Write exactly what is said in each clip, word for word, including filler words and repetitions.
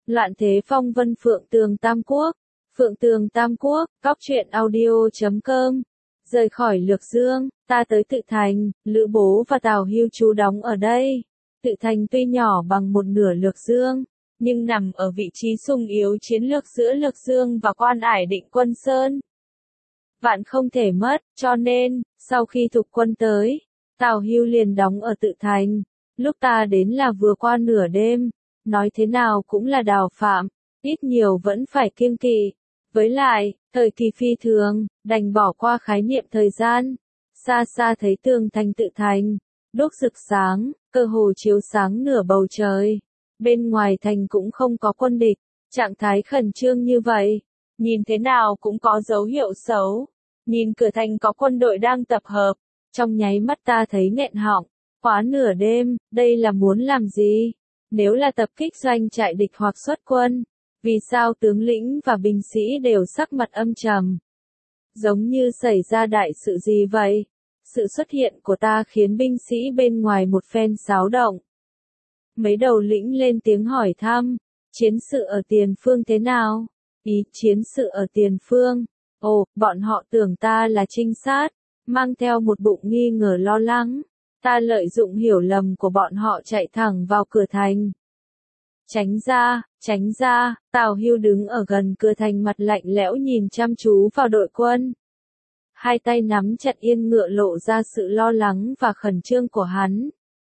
Loạn thế phong vân Phượng Tường Tam Quốc. Phượng Tường Tam Quốc, cóc truyện audio chấm com. Rời khỏi Lược Dương, ta tới Tự Thành, Lữ Bố và Tào Hưu trú đóng ở đây. Tự Thành tuy nhỏ bằng một nửa Lược Dương, nhưng nằm ở vị trí xung yếu chiến lược giữa Lược Dương và Quan Ải Định Quân Sơn. Vạn không thể mất, cho nên, sau khi thục quân tới, Tào Hưu liền đóng ở Tự Thành. Lúc ta đến là vừa qua nửa đêm, nói thế nào cũng là đào phạm, ít nhiều vẫn phải kiêng kỵ. Với lại, thời kỳ phi thường, đành bỏ qua khái niệm thời gian. Xa xa thấy tường thành Tự Thành, đốt rực sáng, cơ hồ chiếu sáng nửa bầu trời. Bên ngoài thành cũng không có quân địch, trạng thái khẩn trương như vậy, nhìn thế nào cũng có dấu hiệu xấu. Nhìn cửa thành có quân đội đang tập hợp, trong nháy mắt ta thấy nghẹn họng. Quá nửa đêm, đây là muốn làm gì? Nếu là tập kích doanh trại địch hoặc xuất quân, vì sao tướng lĩnh và binh sĩ đều sắc mặt âm trầm? Giống như xảy ra đại sự gì vậy? Sự xuất hiện của ta khiến binh sĩ bên ngoài một phen xáo động. Mấy đầu lĩnh lên tiếng hỏi thăm, chiến sự ở tiền phương thế nào? Ý chiến sự ở tiền phương. Ồ, bọn họ tưởng ta là trinh sát, mang theo một bụng nghi ngờ lo lắng. Ta lợi dụng hiểu lầm của bọn họ chạy thẳng vào cửa thành. Tránh ra, tránh ra, Tào Hưu đứng ở gần cửa thành mặt lạnh lẽo nhìn chăm chú vào đội quân. Hai tay nắm chặt yên ngựa lộ ra sự lo lắng và khẩn trương của hắn.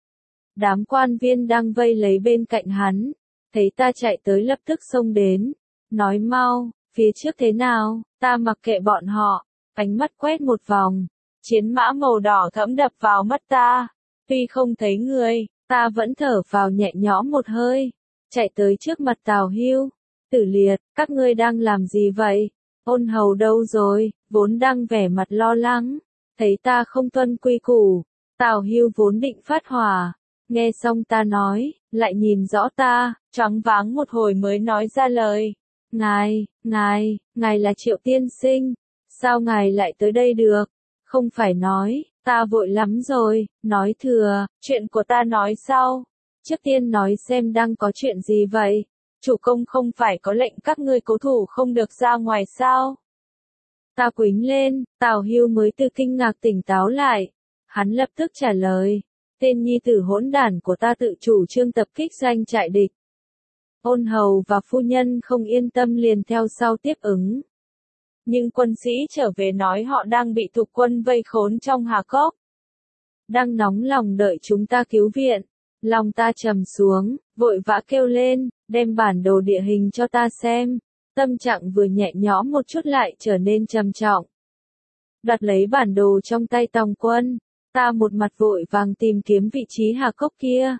Đám quan viên đang vây lấy bên cạnh hắn, thấy ta chạy tới lập tức xông đến, nói mau, phía trước thế nào, ta mặc kệ bọn họ, ánh mắt quét một vòng. Chiến mã màu đỏ thẫm đập vào mắt ta, tuy không thấy người, ta vẫn thở vào nhẹ nhõm một hơi, chạy tới trước mặt Tào Hưu. Tử Liệt, các ngươi đang làm gì vậy? Ôn Hầu đâu rồi? Vốn đang vẻ mặt lo lắng, thấy ta không tuân quy củ. Tào Hưu vốn định phát hỏa, nghe xong ta nói, lại nhìn rõ ta, choáng váng một hồi mới nói ra lời. Ngài, ngài, ngài là Triệu tiên sinh, sao ngài lại tới đây được? Không phải nói, ta vội lắm rồi, nói thừa, chuyện của ta nói sau. Trước tiên nói xem đang có chuyện gì vậy? Chủ công không phải có lệnh các ngươi cố thủ không được ra ngoài sao? Ta quýnh lên, Tào Hưu mới từ kinh ngạc tỉnh táo lại. Hắn lập tức trả lời, tên nhi tử hỗn đản của ta tự chủ trương tập kích doanh trại địch. Ôn Hầu và phu nhân không yên tâm liền theo sau tiếp ứng. Nhưng quân sĩ trở về nói họ đang bị thục quân vây khốn trong Hà Cốc. Đang nóng lòng đợi chúng ta cứu viện. Lòng ta trầm xuống, vội vã kêu lên, đem bản đồ địa hình cho ta xem. Tâm trạng vừa nhẹ nhõm một chút lại trở nên trầm trọng. Đoạt lấy bản đồ trong tay Tòng Quân, ta một mặt vội vàng tìm kiếm vị trí Hà Cốc kia.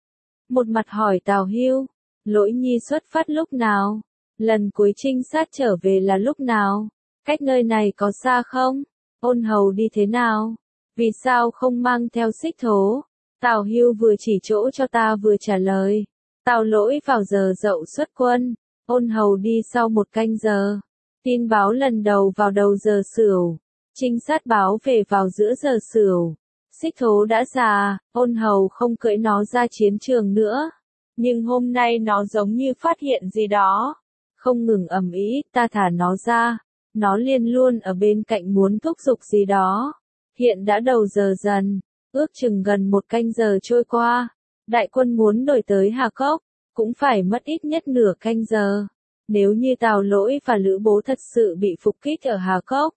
Một mặt hỏi Tào Hưu, Lỗi Nhi xuất phát lúc nào? Lần cuối trinh sát trở về là lúc nào? Cách nơi này có xa không? Ôn Hầu đi thế nào? Vì sao không mang theo xích thố? Tào Hưu vừa chỉ chỗ cho ta vừa trả lời. Tào Lỗi vào giờ dậu xuất quân. Ôn Hầu đi sau một canh giờ. Tin báo lần đầu vào đầu giờ Sửu. Trinh sát báo về vào giữa giờ Sửu. Xích thố đã già, Ôn Hầu không cưỡi nó ra chiến trường nữa. Nhưng hôm nay nó giống như phát hiện gì đó. Không ngừng ầm ĩ, ta thả nó ra. Nó liền luôn ở bên cạnh muốn thúc giục gì đó. Hiện đã đầu giờ dần, ước chừng gần một canh giờ trôi qua. Đại quân muốn đổi tới Hà Cốc, cũng phải mất ít nhất nửa canh giờ. Nếu như Tào Lỗi và Lữ Bố thật sự bị phục kích ở Hà Cốc.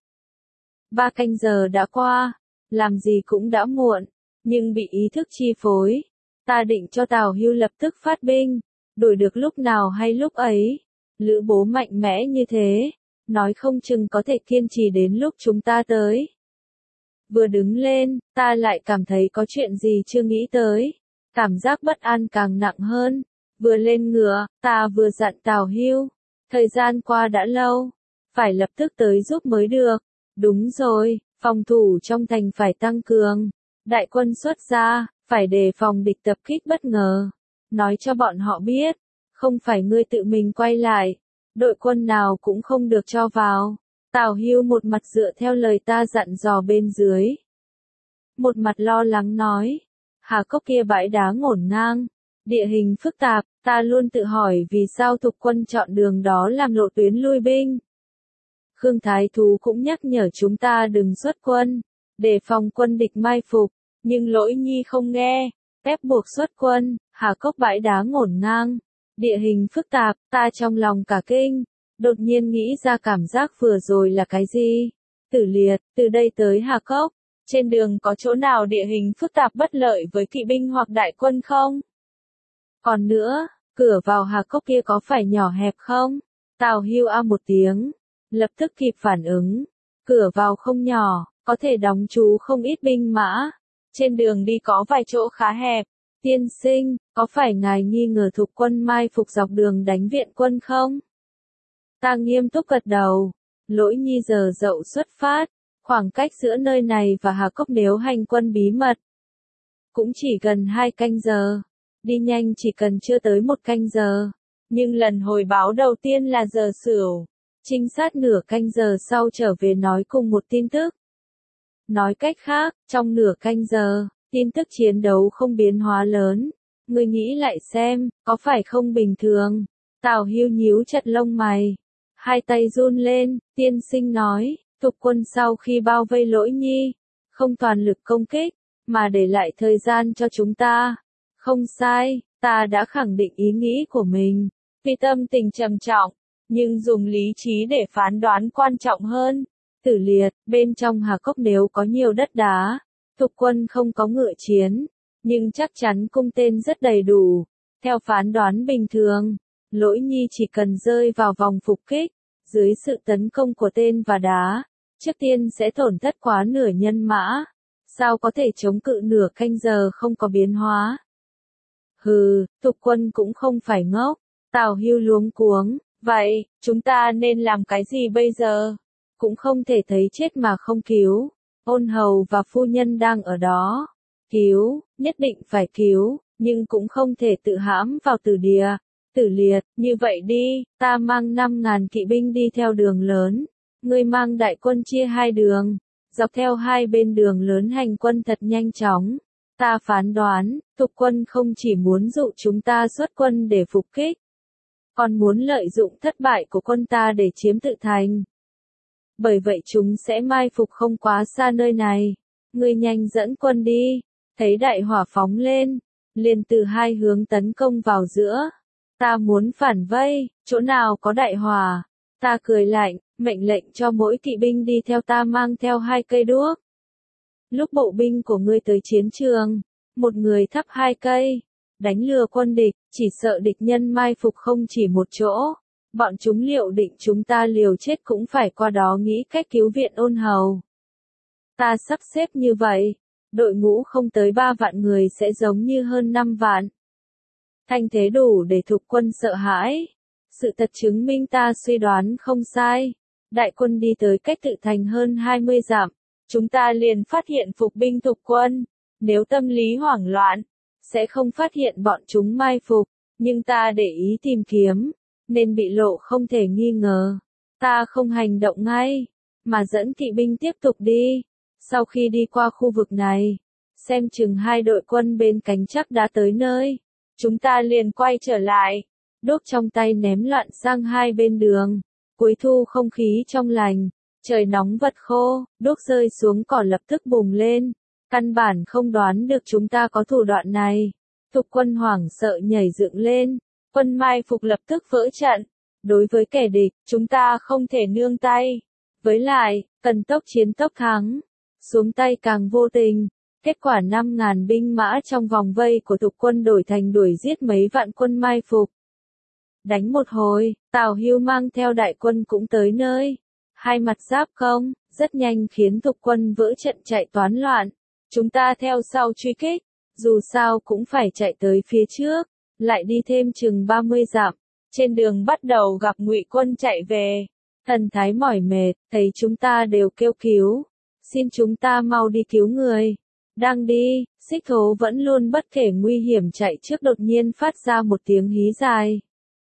Ba canh giờ đã qua, làm gì cũng đã muộn, nhưng bị ý thức chi phối. Ta định cho Tào Hưu lập tức phát binh, đổi được lúc nào hay lúc ấy. Lữ Bố mạnh mẽ như thế, nói không chừng có thể kiên trì đến lúc chúng ta tới. Vừa đứng lên, ta lại cảm thấy có chuyện gì chưa nghĩ tới. Cảm giác bất an càng nặng hơn. Vừa lên ngựa, ta vừa dặn Tào Hưu. Thời gian qua đã lâu, phải lập tức tới giúp mới được. Đúng rồi, phòng thủ trong thành phải tăng cường. Đại quân xuất ra, phải đề phòng địch tập kích bất ngờ. Nói cho bọn họ biết, không phải ngươi tự mình quay lại. Đội quân nào cũng không được cho vào. Tào Hưu một mặt dựa theo lời ta dặn dò bên dưới. Một mặt lo lắng nói, Hà Cốc kia bãi đá ngổn ngang, Địa hình phức tạp, ta luôn tự hỏi vì sao Thục Quân chọn đường đó làm lộ tuyến lui binh. Khương Thái Thú cũng nhắc nhở chúng ta đừng xuất quân, để phòng quân địch mai phục, nhưng Lỗi Nhi không nghe, ép buộc xuất quân. Hà Cốc bãi đá ngổn ngang, địa hình phức tạp, ta trong lòng cả kinh, đột nhiên nghĩ ra cảm giác vừa rồi là cái gì. Tử Liệt, từ đây tới Hà Cốc, trên đường có chỗ nào địa hình phức tạp bất lợi với kỵ binh hoặc đại quân không? Còn nữa, cửa vào Hà Cốc kia có phải nhỏ hẹp không? Tào Hưu a một tiếng, lập tức kịp phản ứng. Cửa vào không nhỏ, có thể đóng trú không ít binh mã. Trên đường đi có vài chỗ khá hẹp. Tiên sinh, có phải ngài nghi ngờ Thục Quân mai phục dọc đường đánh viện quân không? Ta nghiêm túc gật đầu. Lỗi Nhi giờ dậu xuất phát. Khoảng cách giữa nơi này và Hà Cốc nếu hành quân bí mật cũng chỉ gần hai canh giờ. Đi nhanh chỉ cần chưa tới một canh giờ. Nhưng lần hồi báo đầu tiên là giờ Sửu. Trinh sát nửa canh giờ sau trở về nói cùng một tin tức. Nói cách khác, trong nửa canh giờ, tin tức chiến đấu không biến hóa lớn. Ngươi nghĩ lại xem, có phải không bình thường? Tào Hưu nhíu chặt lông mày. Hai tay run lên, tiên sinh nói, Thục Quân sau khi bao vây Lỗi Nhi, không toàn lực công kích, mà để lại thời gian cho chúng ta. Không sai, ta đã khẳng định ý nghĩ của mình. Vì tâm tình trầm trọng, nhưng dùng lý trí để phán đoán quan trọng hơn. Tử Liệt, bên trong Hà Cốc nếu có nhiều đất đá, Thục Quân không có ngựa chiến, nhưng chắc chắn cung tên rất đầy đủ. Theo phán đoán bình thường, Lỗi Nhi chỉ cần rơi vào vòng phục kích, dưới sự tấn công của tên và đá, trước tiên sẽ tổn thất quá nửa nhân mã. Sao có thể chống cự nửa canh giờ không có biến hóa? Hừ, Thục Quân cũng không phải ngốc. Tào Hưu luống cuống, vậy, chúng ta nên làm cái gì bây giờ? Cũng không thể thấy chết mà không cứu. Ôn hầu và phu nhân đang ở đó. Cứu, nhất định phải cứu, nhưng cũng không thể tự hãm vào tử địa. Tử Liệt, như vậy đi, ta mang năm ngàn kỵ binh đi theo đường lớn. Ngươi mang đại quân chia hai đường, dọc theo hai bên đường lớn hành quân thật nhanh chóng. Ta phán đoán, Thục Quân không chỉ muốn dụ chúng ta xuất quân để phục kích, còn muốn lợi dụng thất bại của quân ta để chiếm tự thành. Bởi vậy chúng sẽ mai phục không quá xa nơi này. Ngươi nhanh dẫn quân đi. Thấy đại hỏa phóng lên, liền từ hai hướng tấn công vào giữa. Ta muốn phản vây, chỗ nào có đại hỏa. Ta cười lạnh, mệnh lệnh cho mỗi kỵ binh đi theo ta mang theo hai cây đuốc. Lúc bộ binh của ngươi tới chiến trường, một người thắp hai cây, đánh lừa quân địch, chỉ sợ địch nhân mai phục không chỉ một chỗ. Bọn chúng liệu định chúng ta liều chết cũng phải qua đó nghĩ cách cứu viện Ôn hầu. Ta sắp xếp như vậy, đội ngũ không tới ba vạn người sẽ giống như hơn năm vạn. Thanh thế đủ để Thục Quân sợ hãi. Sự thật chứng minh ta suy đoán không sai. Đại quân đi tới cách tự thành hơn hai mươi dặm. Chúng ta liền phát hiện phục binh Thục Quân. Nếu tâm lý hoảng loạn, sẽ không phát hiện bọn chúng mai phục. Nhưng ta để ý tìm kiếm, nên bị lộ không thể nghi ngờ. Ta không hành động ngay, mà dẫn kỵ binh tiếp tục đi. Sau khi đi qua khu vực này, xem chừng hai đội quân bên cánh chắc đã tới nơi. Chúng ta liền quay trở lại, đốt trong tay ném loạn sang hai bên đường. Cuối thu không khí trong lành, trời nóng vật khô, đốt rơi xuống cỏ lập tức bùng lên. Căn bản không đoán được chúng ta có thủ đoạn này. Thục Quân hoảng sợ nhảy dựng lên. Quân mai phục lập tức vỡ trận. Đối với kẻ địch, chúng ta không thể nương tay. Với lại, cần tốc chiến tốc thắng. Xuống tay càng vô tình. Kết quả năm ngàn binh mã trong vòng vây của Thục Quân đổi thành đuổi giết mấy vạn quân mai phục. Đánh một hồi, Tào Hưu mang theo đại quân cũng tới nơi. Hai mặt giáp công, rất nhanh khiến Thục Quân vỡ trận chạy toán loạn. Chúng ta theo sau truy kích, dù sao cũng phải chạy tới phía trước, lại đi thêm chừng ba mươi dặm. Trên đường bắt đầu gặp Ngụy quân chạy về. Thần thái mỏi mệt, thấy chúng ta đều kêu cứu. Xin chúng ta mau đi cứu người. Đang đi, Xích Thố vẫn luôn bất kể nguy hiểm chạy trước đột nhiên phát ra một tiếng hí dài.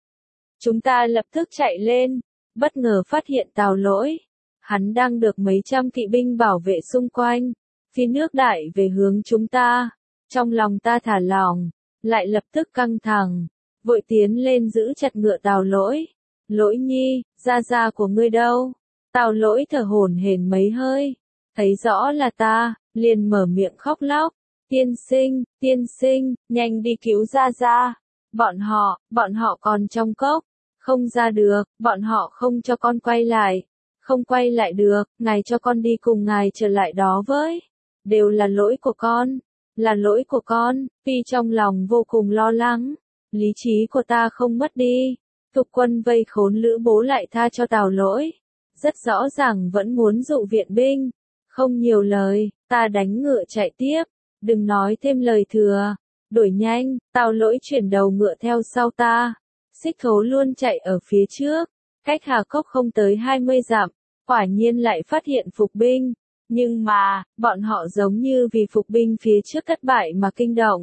Chúng ta lập tức chạy lên, bất ngờ phát hiện Tào Lỗi. Hắn đang được mấy trăm kỵ binh bảo vệ xung quanh, phi nước đại về hướng chúng ta. Trong lòng ta thả lỏng, lại lập tức căng thẳng, vội tiến lên giữ chặt ngựa Tào Lỗi. Lỗi nhi, gia gia của ngươi đâu? Tào Lỗi thở hổn hển mấy hơi, thấy rõ là ta, liền mở miệng khóc lóc. Tiên sinh, tiên sinh, nhanh đi cứu gia gia. Bọn họ, bọn họ còn trong cốc, không ra được, bọn họ không cho con quay lại. Không quay lại được, ngài cho con đi cùng ngài trở lại đó với. Đều là lỗi của con, là lỗi của con, Phi trong lòng vô cùng lo lắng. Lý trí của ta không mất đi. Thục quân vây khốn Lữ Bố lại tha cho Tào Lỗi. Rất rõ ràng vẫn muốn dụ viện binh. Không nhiều lời, ta đánh ngựa chạy tiếp. Đừng nói thêm lời thừa. Đuổi nhanh, Tào Lỗi chuyển đầu ngựa theo sau ta. Xích Thố luôn chạy ở phía trước. Cách Hà Cốc không tới hai mươi dặm. Quả nhiên lại phát hiện phục binh. Nhưng mà, bọn họ giống như vì phục binh phía trước thất bại mà kinh động.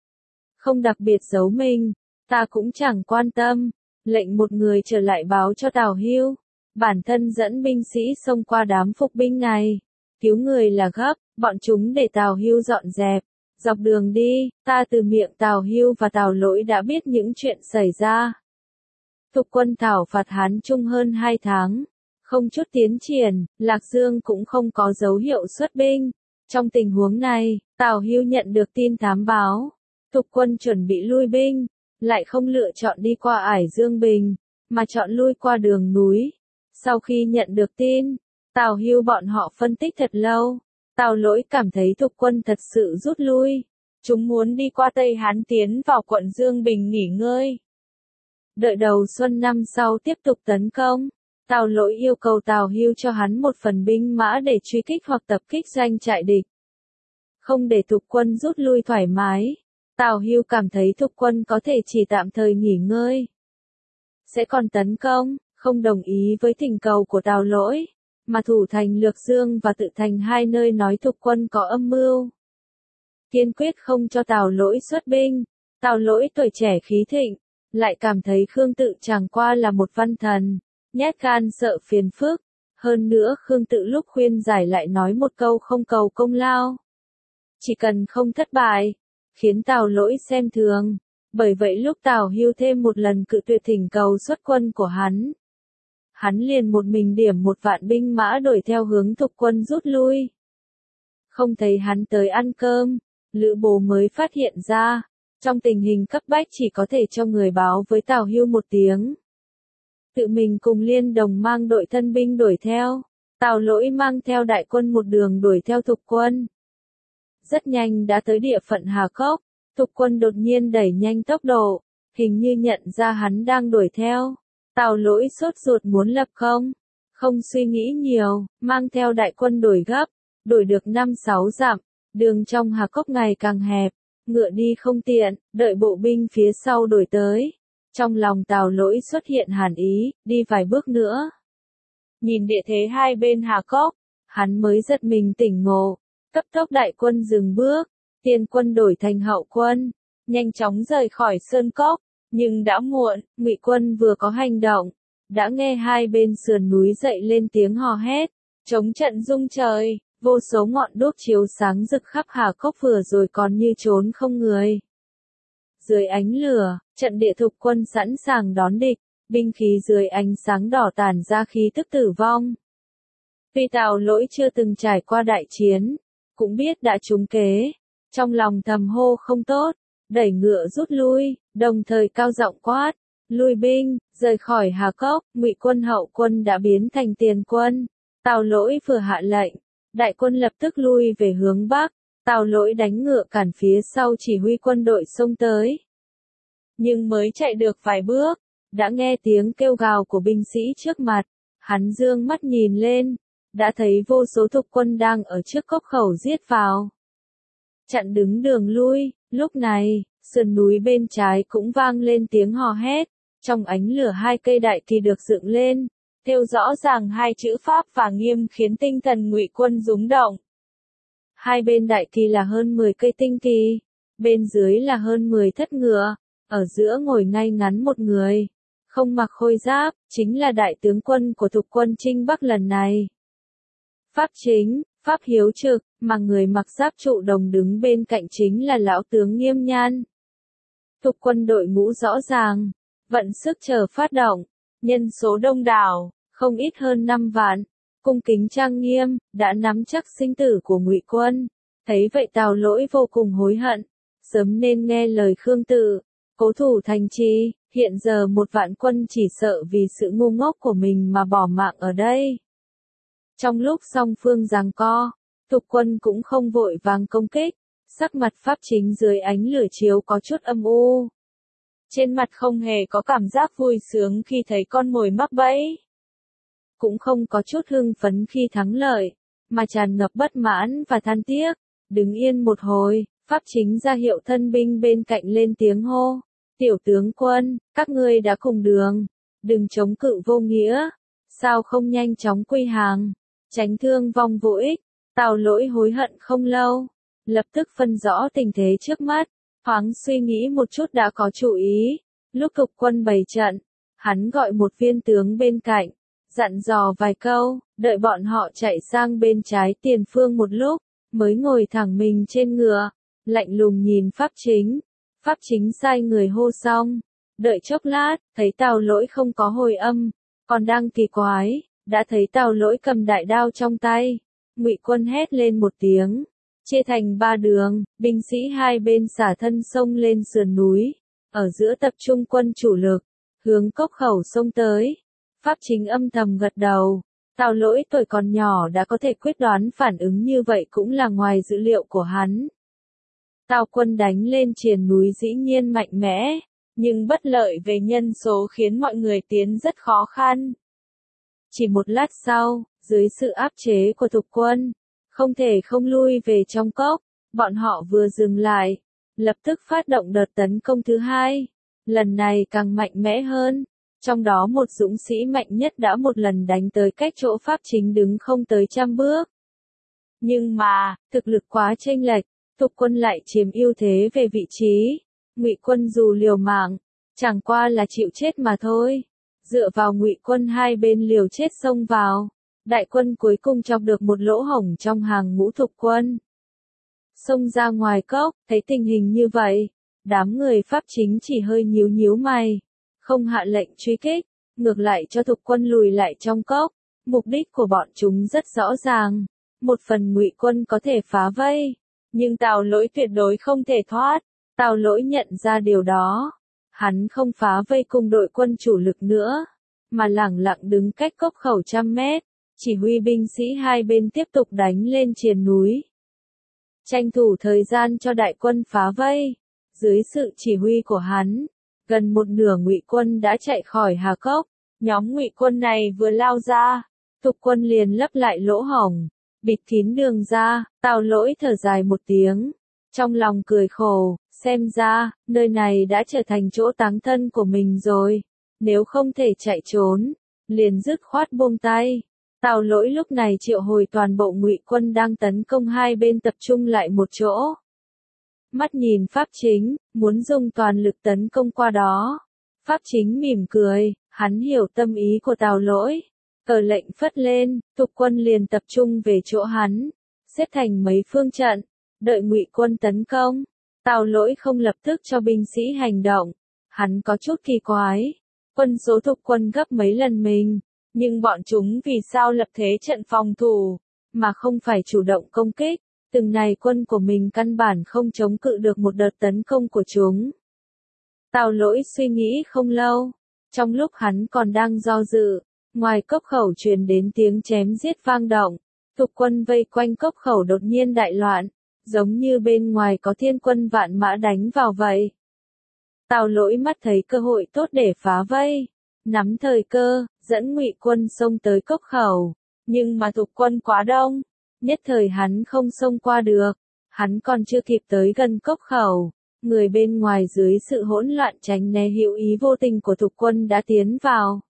Không đặc biệt giấu mình, ta cũng chẳng quan tâm. Lệnh một người trở lại báo cho Tào Hưu. Bản thân dẫn binh sĩ xông qua đám phục binh này. Cứu người là gấp, bọn chúng để Tào Hưu dọn dẹp. Dọc đường đi, ta từ miệng Tào Hưu và Tào Lỗi đã biết những chuyện xảy ra. Thục quân thảo phạt Hán Trung hơn hai tháng. Không chút tiến triển, Lạc Dương cũng không có dấu hiệu xuất binh. Trong tình huống này, Tào Hưu nhận được tin thám báo. Thục quân chuẩn bị lui binh, lại không lựa chọn đi qua ải Dương Bình, mà chọn lui qua đường núi. Sau khi nhận được tin, Tào Hưu bọn họ phân tích thật lâu. Tào Lỗi cảm thấy thục quân thật sự rút lui. Chúng muốn đi qua Tây Hán tiến vào quận Dương Bình nghỉ ngơi. Đợi đầu xuân năm sau tiếp tục tấn công. Tào Lỗi yêu cầu Tào Hưu cho hắn một phần binh mã để truy kích hoặc tập kích doanh trại địch. Không để thục quân rút lui thoải mái. Tào Hưu cảm thấy thục quân có thể chỉ tạm thời nghỉ ngơi. Sẽ còn tấn công, không đồng ý với thỉnh cầu của Tào Lỗi. Mà thủ thành Lược Dương và Tự Thành hai nơi nói thục quân có âm mưu. Kiên quyết không cho Tào Lỗi xuất binh. Tào Lỗi tuổi trẻ khí thịnh, lại cảm thấy Khương Tự chẳng qua là một văn thần. Nhát gan sợ phiền phức. Hơn nữa Khương Tự lúc khuyên giải lại nói một câu không cầu công lao. Chỉ cần không thất bại, khiến Tào Lỗi xem thường. Bởi vậy lúc Tào Hưu thêm một lần cự tuyệt thỉnh cầu xuất quân của hắn. Hắn liền một mình điểm một vạn binh mã đuổi theo hướng thục quân rút lui. Không thấy hắn tới ăn cơm, Lữ Bố mới phát hiện ra. Trong tình hình cấp bách chỉ có thể cho người báo với Tào Hưu một tiếng. Tự mình cùng liên đồng mang đội thân binh đuổi theo. Tào Lỗi mang theo đại quân một đường đuổi theo thục quân. Rất nhanh đã tới địa phận Hà Cốc. Thục quân đột nhiên đẩy nhanh tốc độ. Hình như nhận ra hắn đang đuổi theo. Tào Lỗi sốt ruột muốn lập công. Không suy nghĩ nhiều, mang theo đại quân đuổi gấp. Đuổi được năm sáu dặm. Đường trong Hà Cốc ngày càng hẹp. Ngựa đi không tiện, đợi bộ binh phía sau đuổi tới. Trong lòng Tào Lỗi xuất hiện hàn ý, đi vài bước nữa. Nhìn địa thế hai bên Hà Cốc, hắn mới giật mình tỉnh ngộ. Cấp tốc đại quân dừng bước, tiền quân đổi thành hậu quân, nhanh chóng rời khỏi sơn cốc. Nhưng đã muộn, Ngụy quân vừa có hành động, đã nghe hai bên sườn núi dậy lên tiếng hò hét, chống trận rung trời. Vô số ngọn đuốc chiếu sáng rực khắp Hà Cốc vừa rồi còn như trốn không người. Dưới ánh lửa, trận địa thục quân sẵn sàng đón địch, binh khí dưới ánh sáng đỏ tản ra khí tức tử vong. Tuy Tào Lỗi chưa từng trải qua đại chiến, cũng biết đã trúng kế, trong lòng thầm hô không tốt, đẩy ngựa rút lui, đồng thời cao giọng quát, lui binh, rời khỏi Hà Cốc. Ngụy quân hậu quân đã biến thành tiền quân. Tào Lỗi vừa hạ lệnh, đại quân lập tức lui về hướng Bắc. Tào Lỗi đánh ngựa cản phía sau chỉ huy quân đội xông tới. Nhưng mới chạy được vài bước, đã nghe tiếng kêu gào của binh sĩ trước mặt. Hắn dương mắt nhìn lên, đã thấy vô số thục quân đang ở trước cốc khẩu giết vào. Chặn đứng đường lui, lúc này, sườn núi bên trái cũng vang lên tiếng hò hét. Trong ánh lửa hai cây đại kỳ được dựng lên, thêu rõ ràng hai chữ Pháp và Nghiêm khiến tinh thần Ngụy quân rúng động. Hai bên đại kỳ là hơn mười cây tinh kỳ, bên dưới là hơn mười thất ngựa, ở giữa ngồi ngay ngắn một người, không mặc khôi giáp, chính là đại tướng quân của thục quân chinh Bắc lần này. Pháp chính, Pháp hiếu trực, mà người mặc giáp trụ đồng đứng bên cạnh chính là lão tướng Nghiêm Nhan. Tục quân đội ngũ rõ ràng, vận sức chờ phát động, nhân số đông đảo, không ít hơn năm vạn, cung kính trang nghiêm, đã nắm chắc sinh tử của Ngụy quân. Thấy vậy Tào Lỗi vô cùng hối hận, sớm nên nghe lời Khương Tự, cố thủ thành trì, hiện giờ một vạn quân chỉ sợ vì sự ngu ngốc của mình mà bỏ mạng ở đây. Trong lúc song phương giằng co, Tục quân cũng không vội vàng công kích, sắc mặt Pháp Chính dưới ánh lửa chiếu có chút âm u. Trên mặt không hề có cảm giác vui sướng khi thấy con mồi mắc bẫy. Cũng không có chút hưng phấn khi thắng lợi, mà tràn ngập bất mãn và than tiếc. Đứng yên một hồi, Pháp Chính ra hiệu thân binh bên cạnh lên tiếng hô. Tiểu tướng quân, các ngươi đã cùng đường, đừng chống cự vô nghĩa. Sao không nhanh chóng quy hàng, tránh thương vong vô ích. Tào Lỗi hối hận không lâu, lập tức phân rõ tình thế trước mắt, thoáng suy nghĩ một chút đã có chủ ý. Lúc Tục quân bày trận, hắn gọi một viên tướng bên cạnh, dặn dò vài câu, đợi bọn họ chạy sang bên trái tiền phương một lúc, mới ngồi thẳng mình trên ngựa, lạnh lùng nhìn Pháp Chính. Pháp Chính sai người hô xong, đợi chốc lát, thấy Tào Lỗi không có hồi âm, còn đang kỳ quái, đã thấy Tào Lỗi cầm đại đao trong tay. Ngụy quân hét lên một tiếng, chia thành ba đường, binh sĩ hai bên xả thân xông lên sườn núi, ở giữa tập trung quân chủ lực, hướng cốc khẩu xông tới. Pháp Chính âm thầm gật đầu, Tào Lỗi tuổi còn nhỏ đã có thể quyết đoán phản ứng như vậy cũng là ngoài dữ liệu của hắn. Tào quân đánh lên triền núi dĩ nhiên mạnh mẽ, nhưng bất lợi về nhân số khiến mọi người tiến rất khó khăn. Chỉ một lát sau, dưới sự áp chế của Tục quân, không thể không lui về trong cốc, bọn họ vừa dừng lại, lập tức phát động đợt tấn công thứ hai, lần này càng mạnh mẽ hơn, trong đó một dũng sĩ mạnh nhất đã một lần đánh tới cách chỗ Pháp Chính đứng không tới trăm bước. Nhưng mà, thực lực quá chênh lệch, Tục quân lại chiếm ưu thế về vị trí, Ngụy quân dù liều mạng, chẳng qua là chịu chết mà thôi. Dựa vào Ngụy quân hai bên liều chết xông vào, đại quân cuối cùng chọc được một lỗ hổng trong hàng ngũ Tục quân. Xông ra ngoài cốc, thấy tình hình như vậy, đám người Pháp Chính chỉ hơi nhíu nhíu mày, không hạ lệnh truy kích, ngược lại cho Tục quân lùi lại trong cốc. Mục đích của bọn chúng rất rõ ràng, một phần Ngụy quân có thể phá vây, nhưng Tào Lỗi tuyệt đối không thể thoát. Tào Lỗi nhận ra điều đó, hắn không phá vây cùng đội quân chủ lực nữa, mà lẳng lặng đứng cách cốc khẩu trăm mét, chỉ huy binh sĩ hai bên tiếp tục đánh lên triền núi. Tranh thủ thời gian cho đại quân phá vây, dưới sự chỉ huy của hắn, gần một nửa Ngụy quân đã chạy khỏi Hà Cốc. Nhóm Ngụy quân này vừa lao ra, Tục quân liền lấp lại lỗ hổng, bịt kín đường ra. Tào Lỗi thở dài một tiếng, trong lòng cười khổ, xem ra, nơi này đã trở thành chỗ táng thân của mình rồi, nếu không thể chạy trốn, liền dứt khoát buông tay. Tào Lỗi lúc này triệu hồi toàn bộ Ngụy quân đang tấn công hai bên tập trung lại một chỗ. Mắt nhìn Pháp Chính, muốn dùng toàn lực tấn công qua đó. Pháp Chính mỉm cười, hắn hiểu tâm ý của Tào Lỗi. Cờ lệnh phất lên, Tục quân liền tập trung về chỗ hắn, xếp thành mấy phương trận, đợi Ngụy quân tấn công. Tào Lỗi không lập tức cho binh sĩ hành động, hắn có chút kỳ quái. Quân số Tục quân gấp mấy lần mình, nhưng bọn chúng vì sao lập thế trận phòng thủ, mà không phải chủ động công kích. Từng này quân của mình căn bản không chống cự được một đợt tấn công của chúng. Tào Lỗi suy nghĩ không lâu, trong lúc hắn còn đang do dự, ngoài cốc khẩu truyền đến tiếng chém giết vang động, Tục quân vây quanh cốc khẩu đột nhiên đại loạn, giống như bên ngoài có thiên quân vạn mã đánh vào vậy. Tào Lỗi mắt thấy cơ hội tốt để phá vây, nắm thời cơ, dẫn Ngụy quân xông tới cốc khẩu, nhưng mà Tục quân quá đông, nhất thời hắn không xông qua được, hắn còn chưa kịp tới gần cốc khẩu, người bên ngoài dưới sự hỗn loạn tránh né hữu ý vô tình của Tục quân đã tiến vào.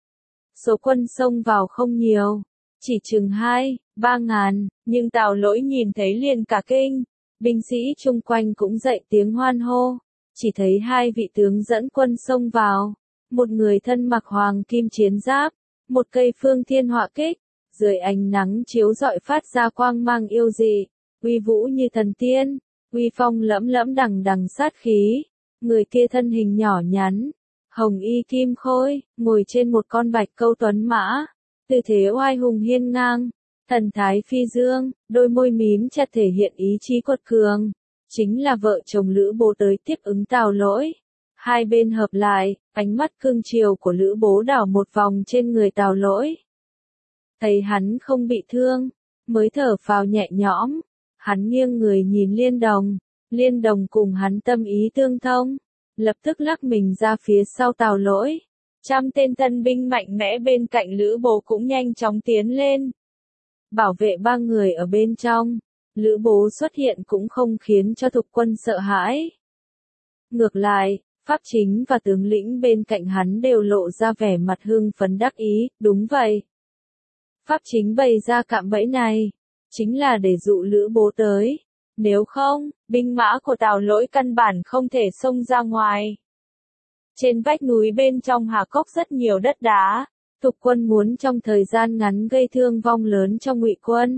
Số quân xông vào không nhiều, chỉ chừng hai, ba ngàn, nhưng Tào Lỗi nhìn thấy liền cả kinh, binh sĩ chung quanh cũng dậy tiếng hoan hô, chỉ thấy hai vị tướng dẫn quân xông vào, một người thân mặc hoàng kim chiến giáp, một cây phương thiên họa kích, dưới ánh nắng chiếu rọi phát ra quang mang yêu dị, uy vũ như thần tiên, uy phong lẫm lẫm đằng đằng sát khí. Người kia thân hình nhỏ nhắn, hồng y kim khôi, ngồi trên một con bạch câu tuấn mã, tư thế oai hùng hiên ngang, thần thái phi dương, đôi môi mím chặt thể hiện ý chí quật cường. Chính là vợ chồng Lữ Bố tới tiếp ứng Tào Lỗi. Hai bên hợp lại, ánh mắt cương chiều của Lữ Bố đảo một vòng trên người Tào Lỗi. Thấy hắn không bị thương, mới thở phào nhẹ nhõm. Hắn nghiêng người nhìn Liên Đồng, Liên Đồng cùng hắn tâm ý tương thông, lập tức lắc mình ra phía sau Tào Lỗi. Trăm tên tân binh mạnh mẽ bên cạnh Lữ Bố cũng nhanh chóng tiến lên, bảo vệ ba người ở bên trong. Lữ Bố xuất hiện cũng không khiến cho thục quân sợ hãi. Ngược lại, Pháp Chính và tướng lĩnh bên cạnh hắn đều lộ ra vẻ mặt hưng phấn đắc ý, đúng vậy. Pháp Chính bày ra cạm bẫy này, chính là để dụ Lữ Bố tới. Nếu không, binh mã của Tào Lỗi căn bản không thể xông ra ngoài. Trên vách núi bên trong Hà Cốc rất nhiều đất đá, thục quân muốn trong thời gian ngắn gây thương vong lớn cho Ngụy quân.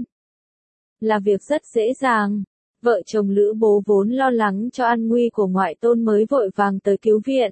Là việc rất dễ dàng. Vợ chồng Lữ Bố vốn lo lắng cho an nguy của ngoại tôn mới vội vàng tới cứu viện.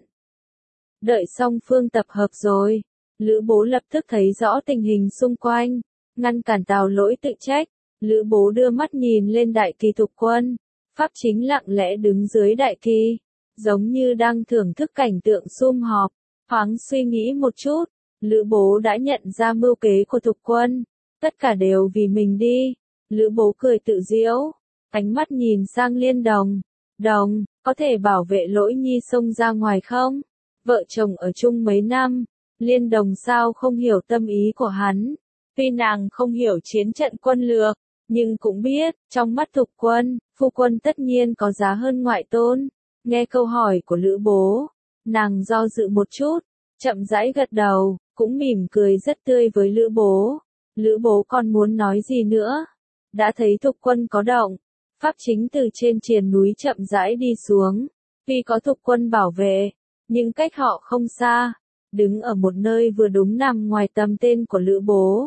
Đợi song phương tập hợp rồi, Lữ Bố lập tức thấy rõ tình hình xung quanh, ngăn cản Tào Lỗi tự trách. Lữ Bố đưa mắt nhìn lên đại kỳ thục quân, Pháp Chính lặng lẽ đứng dưới đại kỳ, giống như đang thưởng thức cảnh tượng sum họp. Thoáng suy nghĩ một chút, Lữ Bố đã nhận ra mưu kế của thục quân, tất cả đều vì mình đi. Lữ Bố cười tự giễu, ánh mắt nhìn sang Liên Đồng. Đồng, có thể bảo vệ Lỗi Nhi xông ra ngoài không? Vợ chồng ở chung mấy năm, Liên Đồng sao không hiểu tâm ý của hắn. Tuy nàng không hiểu chiến trận quân lược, nhưng cũng biết, trong mắt thục quân, phu quân tất nhiên có giá hơn ngoại tôn. Nghe câu hỏi của Lữ Bố, nàng do dự một chút, chậm rãi gật đầu, cũng mỉm cười rất tươi với Lữ Bố. Lữ Bố còn muốn nói gì nữa? Đã thấy thục quân có động, Pháp Chính từ trên triền núi chậm rãi đi xuống. Tuy có thục quân bảo vệ, nhưng cách họ không xa, đứng ở một nơi vừa đúng nằm ngoài tầm tên của Lữ Bố.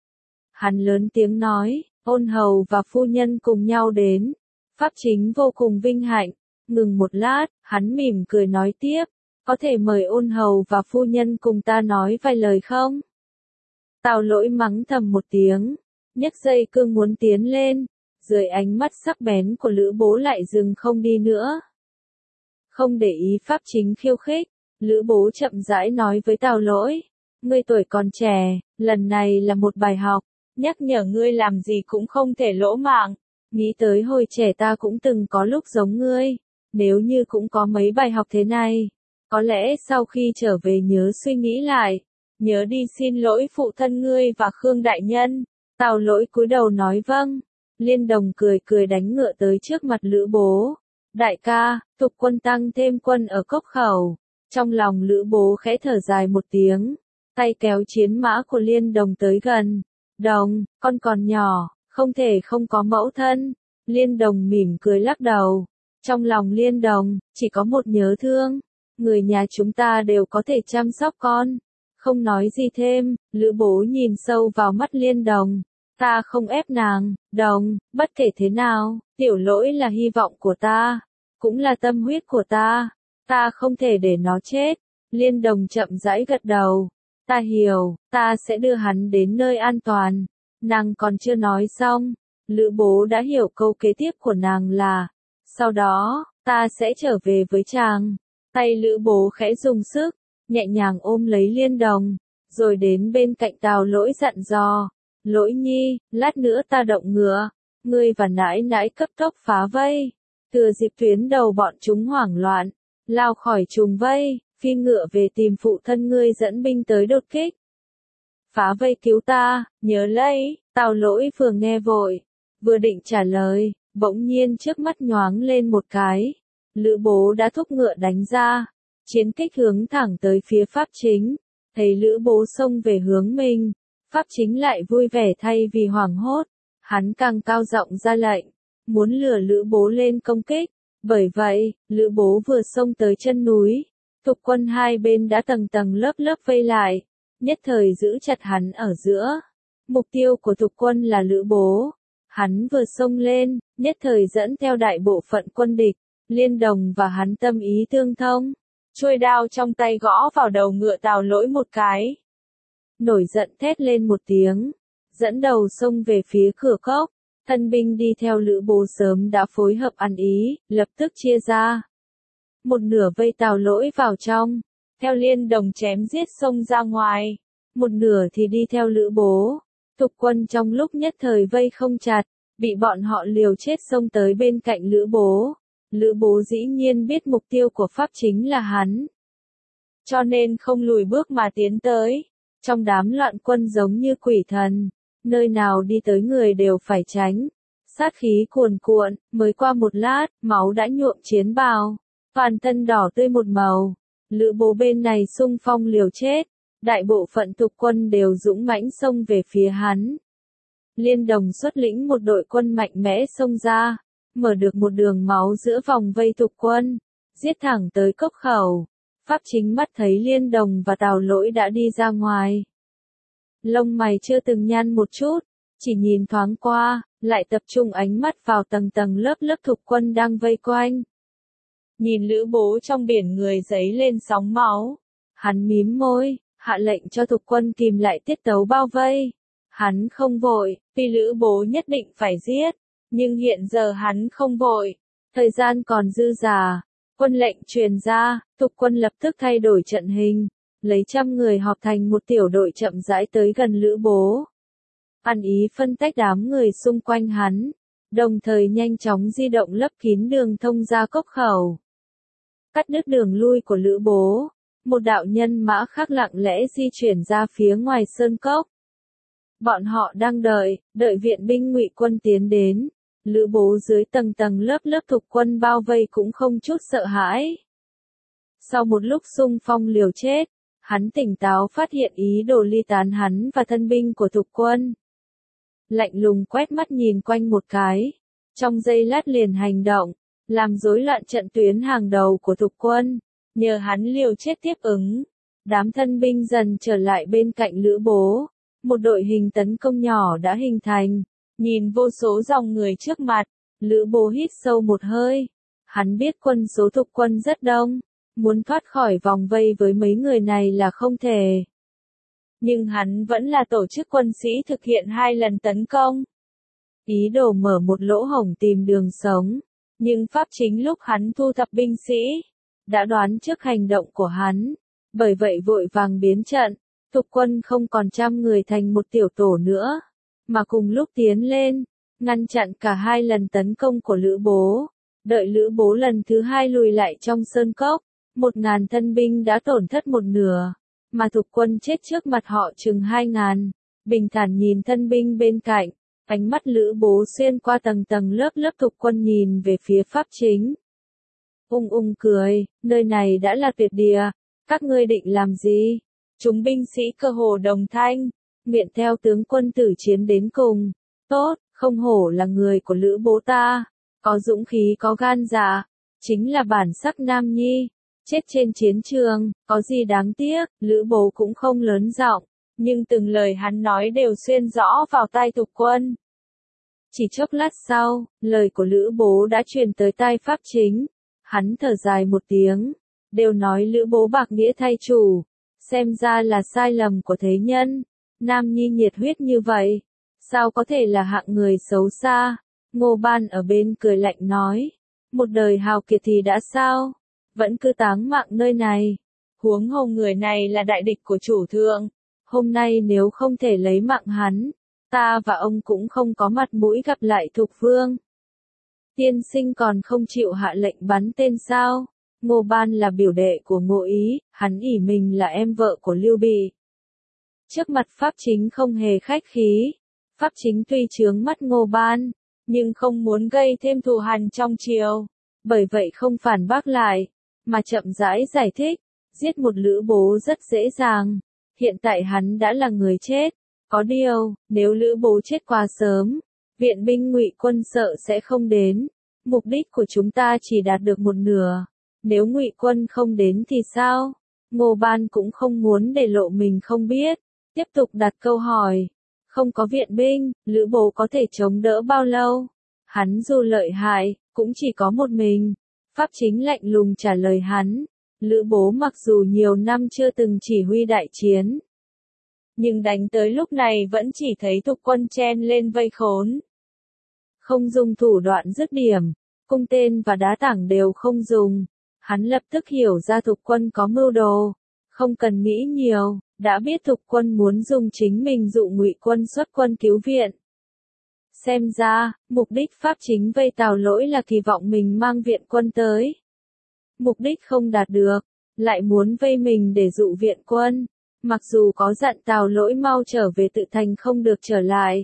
Hắn lớn tiếng nói, ôn hầu và phu nhân cùng nhau đến. Pháp Chính vô cùng vinh hạnh, ngừng một lát, hắn mỉm cười nói tiếp, có thể mời ôn hầu và phu nhân cùng ta nói vài lời không? Tào Lỗi mắng thầm một tiếng, nhấc dây cương muốn tiến lên, dưới ánh mắt sắc bén của Lữ Bố lại dừng không đi nữa. Không để ý Pháp Chính khiêu khích, Lữ Bố chậm rãi nói với Tào Lỗi, ngươi tuổi còn trẻ, lần này là một bài học, nhắc nhở ngươi làm gì cũng không thể lỗ mạng. Nghĩ tới hồi trẻ ta cũng từng có lúc giống ngươi, nếu như cũng có mấy bài học thế này, có lẽ sau khi trở về nhớ suy nghĩ lại, nhớ đi xin lỗi phụ thân ngươi và Khương đại nhân. Tào Lỗi cúi đầu nói vâng. Liên Đồng cười cười đánh ngựa tới trước mặt Lữ Bố. Đại ca, thục quân tăng thêm quân ở Cốc Khẩu. Trong lòng Lữ Bố khẽ thở dài một tiếng, tay kéo chiến mã của Liên Đồng tới gần. Đồng, con còn nhỏ, không thể không có mẫu thân. Liên Đồng mỉm cười lắc đầu. Trong lòng Liên Đồng, chỉ có một nhớ thương. Người nhà chúng ta đều có thể chăm sóc con. Không nói gì thêm, Lữ Bố nhìn sâu vào mắt Liên Đồng. Ta không ép nàng, Đồng, bất kể thế nào, Tiểu Lỗi là hy vọng của ta, cũng là tâm huyết của ta. Ta không thể để nó chết. Liên Đồng chậm rãi gật đầu. Ta hiểu, ta sẽ đưa hắn đến nơi an toàn. Nàng còn chưa nói xong, Lữ Bố đã hiểu câu kế tiếp của nàng là, sau đó, ta sẽ trở về với chàng. Tay Lữ Bố khẽ dùng sức, nhẹ nhàng ôm lấy Liên Đồng, rồi đến bên cạnh Tào Lỗi dặn dò, Lỗi Nhi, lát nữa ta động ngựa, ngươi và nãi nãi cấp tốc phá vây, thừa dịp tuyến đầu bọn chúng hoảng loạn, lao khỏi trùng vây, phi ngựa về tìm phụ thân ngươi dẫn binh tới đột kích. Phá vây cứu ta, nhớ lấy. Tào Lỗi vừa nghe vội, vừa định trả lời, bỗng nhiên trước mắt nhoáng lên một cái. Lữ Bố đã thúc ngựa đánh ra, chiến kích hướng thẳng tới phía Pháp Chính. Thấy Lữ Bố xông về hướng mình, Pháp Chính lại vui vẻ thay vì hoảng hốt. Hắn càng cao giọng ra lệnh, muốn lừa Lữ Bố lên công kích. Bởi vậy, Lữ Bố vừa xông tới chân núi, thục quân hai bên đã tầng tầng lớp lớp vây lại, nhất thời giữ chặt hắn ở giữa. Mục tiêu của thục quân là Lữ Bố. Hắn vừa xông lên, nhất thời dẫn theo đại bộ phận quân địch, Liên Đồng và hắn tâm ý tương thông. Chuôi đao trong tay gõ vào đầu ngựa Tào Lỗi một cái. Nổi giận thét lên một tiếng. Dẫn đầu xông về phía cửa cốc. Thân binh đi theo Lữ Bố sớm đã phối hợp ăn ý, lập tức chia ra. Một nửa vây Tào Lỗi vào trong. Theo Liên Đồng chém giết xông ra ngoài. Một nửa thì đi theo Lữ Bố. Thục quân trong lúc nhất thời vây không chặt. Bị bọn họ liều chết xông tới bên cạnh Lữ Bố. Lữ Bố dĩ nhiên biết mục tiêu của Pháp chính là hắn. Cho nên không lùi bước mà tiến tới. Trong đám loạn quân giống như quỷ thần. Nơi nào đi tới người đều phải tránh. Sát khí cuồn cuộn, mới qua một lát, máu đã nhuộm chiến bào. Toàn thân đỏ tươi một màu. Lữ Bố bên này xung phong liều chết. Đại bộ phận thục quân đều dũng mãnh xông về phía hắn. Liên Đồng xuất lĩnh một đội quân mạnh mẽ xông ra. Mở được một đường máu giữa vòng vây thục quân. Giết thẳng tới cốc khẩu. Pháp chính mắt thấy Liên Đồng và Tào Lỗi đã đi ra ngoài. Lông mày chưa từng nhăn một chút. Chỉ nhìn thoáng qua, lại tập trung ánh mắt vào tầng tầng lớp lớp thục quân đang vây quanh. Nhìn Lữ Bố trong biển người giấy lên sóng máu. Hắn mím môi, hạ lệnh cho thục quân kìm lại tiết tấu bao vây. Hắn không vội, vì Lữ Bố nhất định phải giết. Nhưng hiện giờ hắn không vội. Thời gian còn dư dả. Quân lệnh truyền ra, thục quân lập tức thay đổi trận hình. Lấy trăm người họp thành một tiểu đội chậm rãi tới gần Lữ Bố. Ăn ý phân tách đám người xung quanh hắn. Đồng thời nhanh chóng di động lấp kín đường thông ra cốc khẩu. Cắt đứt đường lui của Lữ Bố. Một đạo nhân mã khác lặng lẽ di chuyển ra phía ngoài sơn cốc. Bọn họ đang đợi, đợi viện binh Ngụy quân tiến đến. Lữ Bố dưới tầng tầng lớp lớp thục quân bao vây cũng không chút sợ hãi. Sau một lúc xung phong liều chết, hắn tỉnh táo phát hiện ý đồ ly tán hắn và thân binh của thục quân. Lạnh lùng quét mắt nhìn quanh một cái. Trong giây lát liền hành động, làm rối loạn trận tuyến hàng đầu của thục quân. Nhờ hắn liều chết tiếp ứng. Đám thân binh dần trở lại bên cạnh Lữ Bố. Một đội hình tấn công nhỏ đã hình thành. Nhìn vô số dòng người trước mặt, Lữ Bố hít sâu một hơi. Hắn biết quân số thục quân rất đông. Muốn thoát khỏi vòng vây với mấy người này là không thể. Nhưng hắn vẫn là tổ chức quân sĩ thực hiện hai lần tấn công. Ý đồ mở một lỗ hổng tìm đường sống. Nhưng Pháp chính lúc hắn thu thập binh sĩ, đã đoán trước hành động của hắn. Bởi vậy vội vàng biến trận. Thục quân không còn trăm người thành một tiểu tổ nữa. Mà cùng lúc tiến lên, ngăn chặn cả hai lần tấn công của Lữ Bố. Đợi Lữ Bố lần thứ hai lùi lại trong sơn cốc. Một ngàn thân binh đã tổn thất một nửa. Mà thục quân chết trước mặt họ chừng hai ngàn. Bình thản nhìn thân binh bên cạnh. Ánh mắt Lữ Bố xuyên qua tầng tầng lớp lớp thục quân nhìn về phía Pháp chính. Ung ung cười, nơi này đã là tuyệt địa. Các ngươi định làm gì? Chúng binh sĩ cơ hồ đồng thanh. Nguyện theo tướng quân tử chiến đến cùng. Tốt, không hổ là người của Lữ Bố ta. Có dũng khí có gan dạ. Chính là bản sắc nam nhi. Chết trên chiến trường, có gì đáng tiếc, Lữ Bố cũng không lớn giọng. Nhưng từng lời hắn nói đều xuyên rõ vào tai thục quân. Chỉ chốc lát sau, lời của Lữ Bố đã truyền tới tai Pháp chính. Hắn thở dài một tiếng. Đều nói Lữ Bố bạc nghĩa thay chủ. Xem ra là sai lầm của thế nhân. Nam nhi nhiệt huyết như vậy. Sao có thể là hạng người xấu xa? Ngô Ban ở bên cười lạnh nói. Một đời hào kiệt thì đã sao? Vẫn cứ táng mạng nơi này. Huống hồ người này là đại địch của chủ thượng. Hôm nay nếu không thể lấy mạng hắn, ta và ông cũng không có mặt mũi gặp lại thục vương. Tiên sinh còn không chịu hạ lệnh bắn tên sao? Ngô Ban là biểu đệ của Ngô Ý, hắn ỷ mình là em vợ của Lưu Bị. Trước mặt Pháp chính không hề khách khí. Pháp chính tuy chướng mắt Ngô Ban, nhưng không muốn gây thêm thù hằn trong triều. Bởi vậy không phản bác lại, mà chậm rãi giải thích. Giết một Lữ Bố rất dễ dàng. Hiện tại hắn đã là người chết. Có điều, nếu Lữ Bố chết quá sớm, viện binh Ngụy quân sợ sẽ không đến. Mục đích của chúng ta chỉ đạt được một nửa. Nếu Ngụy quân không đến thì sao? Ngô Ban cũng không muốn để lộ mình không biết. Tiếp tục đặt câu hỏi. Không có viện binh, Lữ Bố có thể chống đỡ bao lâu? Hắn dù lợi hại, cũng chỉ có một mình. Pháp Chính lạnh lùng trả lời hắn, Lữ Bố mặc dù nhiều năm chưa từng chỉ huy đại chiến, nhưng đánh tới lúc này vẫn chỉ thấy Thục Quân chen lên vây khốn. Không dùng thủ đoạn dứt điểm, cung tên và đá tảng đều không dùng. Hắn lập tức hiểu ra Thục Quân có mưu đồ, không cần nghĩ nhiều, đã biết Thục Quân muốn dùng chính mình dụ Ngụy Quân xuất quân cứu viện. Xem ra, mục đích Pháp Chính vây Tào Lỗi là kỳ vọng mình mang viện quân tới. Mục đích không đạt được, lại muốn vây mình để dụ viện quân, mặc dù có dặn Tào Lỗi mau trở về tự thành không được trở lại.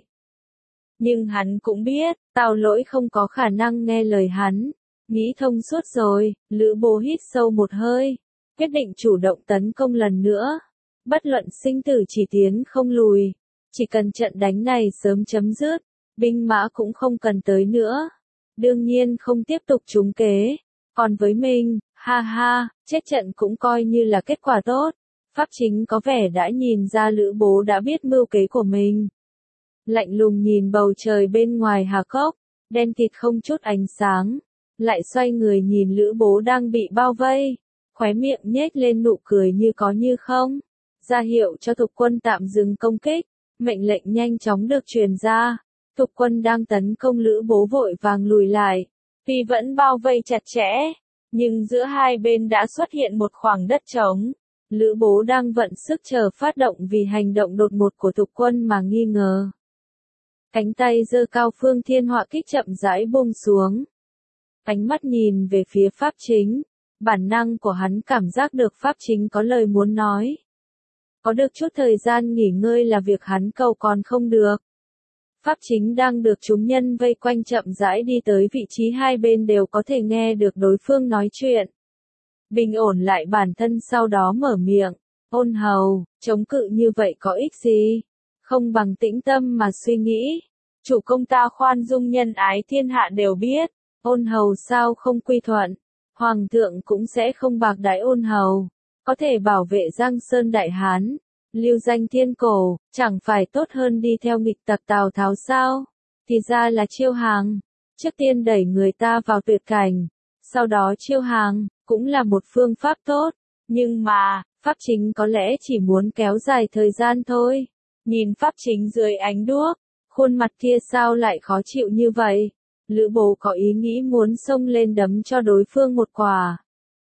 Nhưng hắn cũng biết, Tào Lỗi không có khả năng nghe lời hắn. Nghĩ thông suốt rồi, Lữ Bố hít sâu một hơi, quyết định chủ động tấn công lần nữa. Bất luận sinh tử chỉ tiến không lùi, chỉ cần trận đánh này sớm chấm dứt, binh mã cũng không cần tới nữa. Đương nhiên không tiếp tục trúng kế. Còn với mình, ha ha, chết trận cũng coi như là kết quả tốt. Pháp Chính có vẻ đã nhìn ra Lữ Bố đã biết mưu kế của mình. Lạnh lùng nhìn bầu trời bên ngoài Hà Cốc, đen kịt không chút ánh sáng. Lại xoay người nhìn Lữ Bố đang bị bao vây, khóe miệng nhếch lên nụ cười như có như không, ra hiệu cho Thục Quân tạm dừng công kích, mệnh lệnh nhanh chóng được truyền ra. Thục Quân đang tấn công Lữ Bố vội vàng lùi lại, tuy vẫn bao vây chặt chẽ, nhưng giữa hai bên đã xuất hiện một khoảng đất trống. Lữ Bố đang vận sức chờ phát động vì hành động đột ngột của Thục Quân mà nghi ngờ. Cánh tay giơ cao Phương Thiên Họa kích chậm rãi buông xuống. Ánh mắt nhìn về phía Pháp Chính, bản năng của hắn cảm giác được Pháp Chính có lời muốn nói. Có được chút thời gian nghỉ ngơi là việc hắn cầu còn không được. Pháp Chính đang được chúng nhân vây quanh chậm rãi đi tới vị trí hai bên đều có thể nghe được đối phương nói chuyện. Bình ổn lại bản thân sau đó mở miệng, Ôn Hầu, chống cự như vậy có ích gì? Không bằng tĩnh tâm mà suy nghĩ. Chủ công ta khoan dung nhân ái thiên hạ đều biết. Ôn Hầu sao không quy thuận, Hoàng thượng cũng sẽ không bạc đãi Ôn Hầu, có thể bảo vệ Giang Sơn Đại Hán, lưu danh thiên cổ, chẳng phải tốt hơn đi theo nghịch tặc Tào Tháo sao? Thì ra là chiêu hàng, trước tiên đẩy người ta vào tuyệt cảnh, sau đó chiêu hàng, cũng là một phương pháp tốt, nhưng mà, Pháp Chính có lẽ chỉ muốn kéo dài thời gian thôi. Nhìn Pháp Chính dưới ánh đuốc, khuôn mặt kia sao lại khó chịu như vậy? Lữ Bố có ý nghĩ muốn xông lên đấm cho đối phương một quả.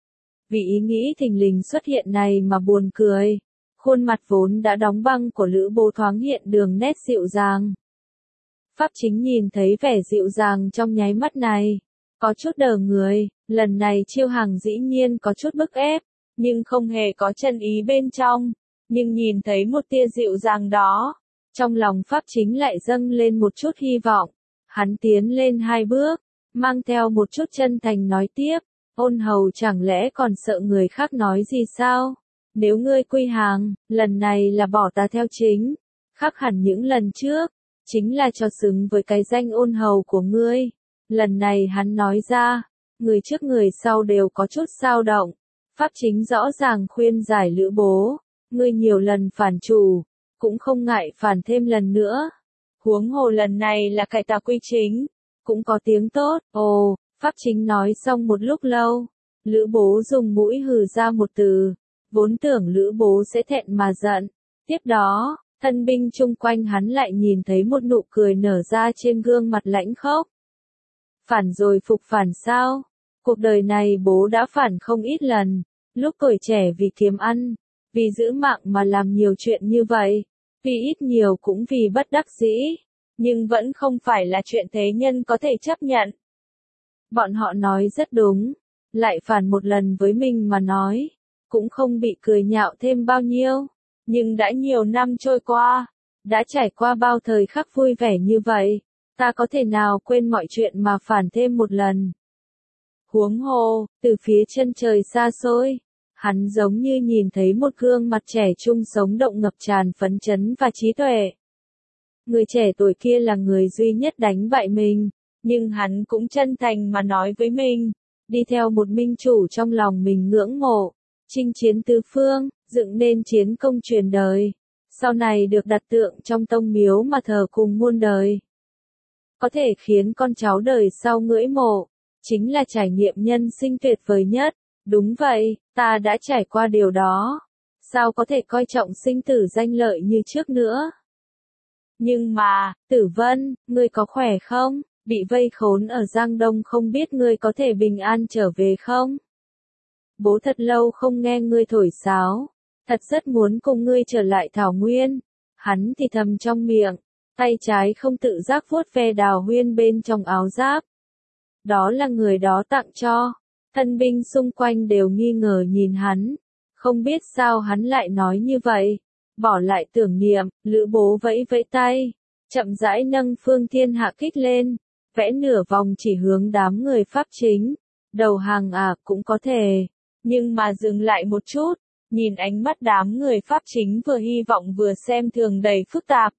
Vì ý nghĩ thình lình xuất hiện này mà buồn cười, khuôn mặt vốn đã đóng băng của Lữ Bố thoáng hiện đường nét dịu dàng. Pháp Chính nhìn thấy vẻ dịu dàng trong nháy mắt này, có chút đờ người, lần này chiêu hàng dĩ nhiên có chút bức ép, nhưng không hề có chân ý bên trong, nhưng nhìn thấy một tia dịu dàng đó, trong lòng Pháp Chính lại dâng lên một chút hy vọng. Hắn tiến lên hai bước, mang theo một chút chân thành nói tiếp, Ôn Hầu chẳng lẽ còn sợ người khác nói gì sao? Nếu ngươi quy hàng, lần này là bỏ ta theo chính, khác hẳn những lần trước, chính là cho xứng với cái danh Ôn Hầu của ngươi. Lần này hắn nói ra, người trước người sau đều có chút dao động. Pháp Chính rõ ràng khuyên giải Lữ Bố, ngươi nhiều lần phản chủ, cũng không ngại phản thêm lần nữa. Huống hồ lần này là cải tà quy chính, cũng có tiếng tốt. Ồ, Pháp Chính nói xong một lúc lâu, Lữ Bố dùng mũi hừ ra một từ, vốn tưởng Lữ Bố sẽ thẹn mà giận. Tiếp đó, thân binh chung quanh hắn lại nhìn thấy một nụ cười nở ra trên gương mặt lãnh khốc. Phản rồi phục phản sao? Cuộc đời này bố đã phản không ít lần, lúc tuổi trẻ vì kiếm ăn, vì giữ mạng mà làm nhiều chuyện như vậy. Vì ít nhiều cũng vì bất đắc dĩ, nhưng vẫn không phải là chuyện thế nhân có thể chấp nhận. Bọn họ nói rất đúng, lại phản một lần với mình mà nói, cũng không bị cười nhạo thêm bao nhiêu, nhưng đã nhiều năm trôi qua, đã trải qua bao thời khắc vui vẻ như vậy, ta có thể nào quên mọi chuyện mà phản thêm một lần. Huống hồ, từ phía chân trời xa xôi, hắn giống như nhìn thấy một gương mặt trẻ trung sống động ngập tràn phấn chấn và trí tuệ. Người trẻ tuổi kia là người duy nhất đánh bại mình, nhưng hắn cũng chân thành mà nói với mình, đi theo một minh chủ trong lòng mình ngưỡng mộ, chinh chiến tứ phương, dựng nên chiến công truyền đời, sau này được đặt tượng trong tông miếu mà thờ cùng muôn đời. Có thể khiến con cháu đời sau ngưỡng mộ, chính là trải nghiệm nhân sinh tuyệt vời nhất. Đúng vậy, ta đã trải qua điều đó. Sao có thể coi trọng sinh tử danh lợi như trước nữa? Nhưng mà, Tử Vân, ngươi có khỏe không? Bị vây khốn ở Giang Đông không biết ngươi có thể bình an trở về không? Bố thật lâu không nghe ngươi thổi sáo, thật rất muốn cùng ngươi trở lại Thảo Nguyên. Hắn thì thầm trong miệng, tay trái không tự giác vuốt ve Đào Huyên bên trong áo giáp. Đó là người đó tặng cho. Thân binh xung quanh đều nghi ngờ nhìn hắn, không biết sao hắn lại nói như vậy. Bỏ lại tưởng niệm, Lữ Bố vẫy vẫy tay, chậm rãi nâng Phương Thiên Hạ kích lên, vẽ nửa vòng chỉ hướng đám người Pháp chính. Đầu hàng à, cũng có thể, nhưng mà dừng lại một chút, nhìn ánh mắt đám người Pháp chính vừa hy vọng vừa xem thường đầy phức tạp.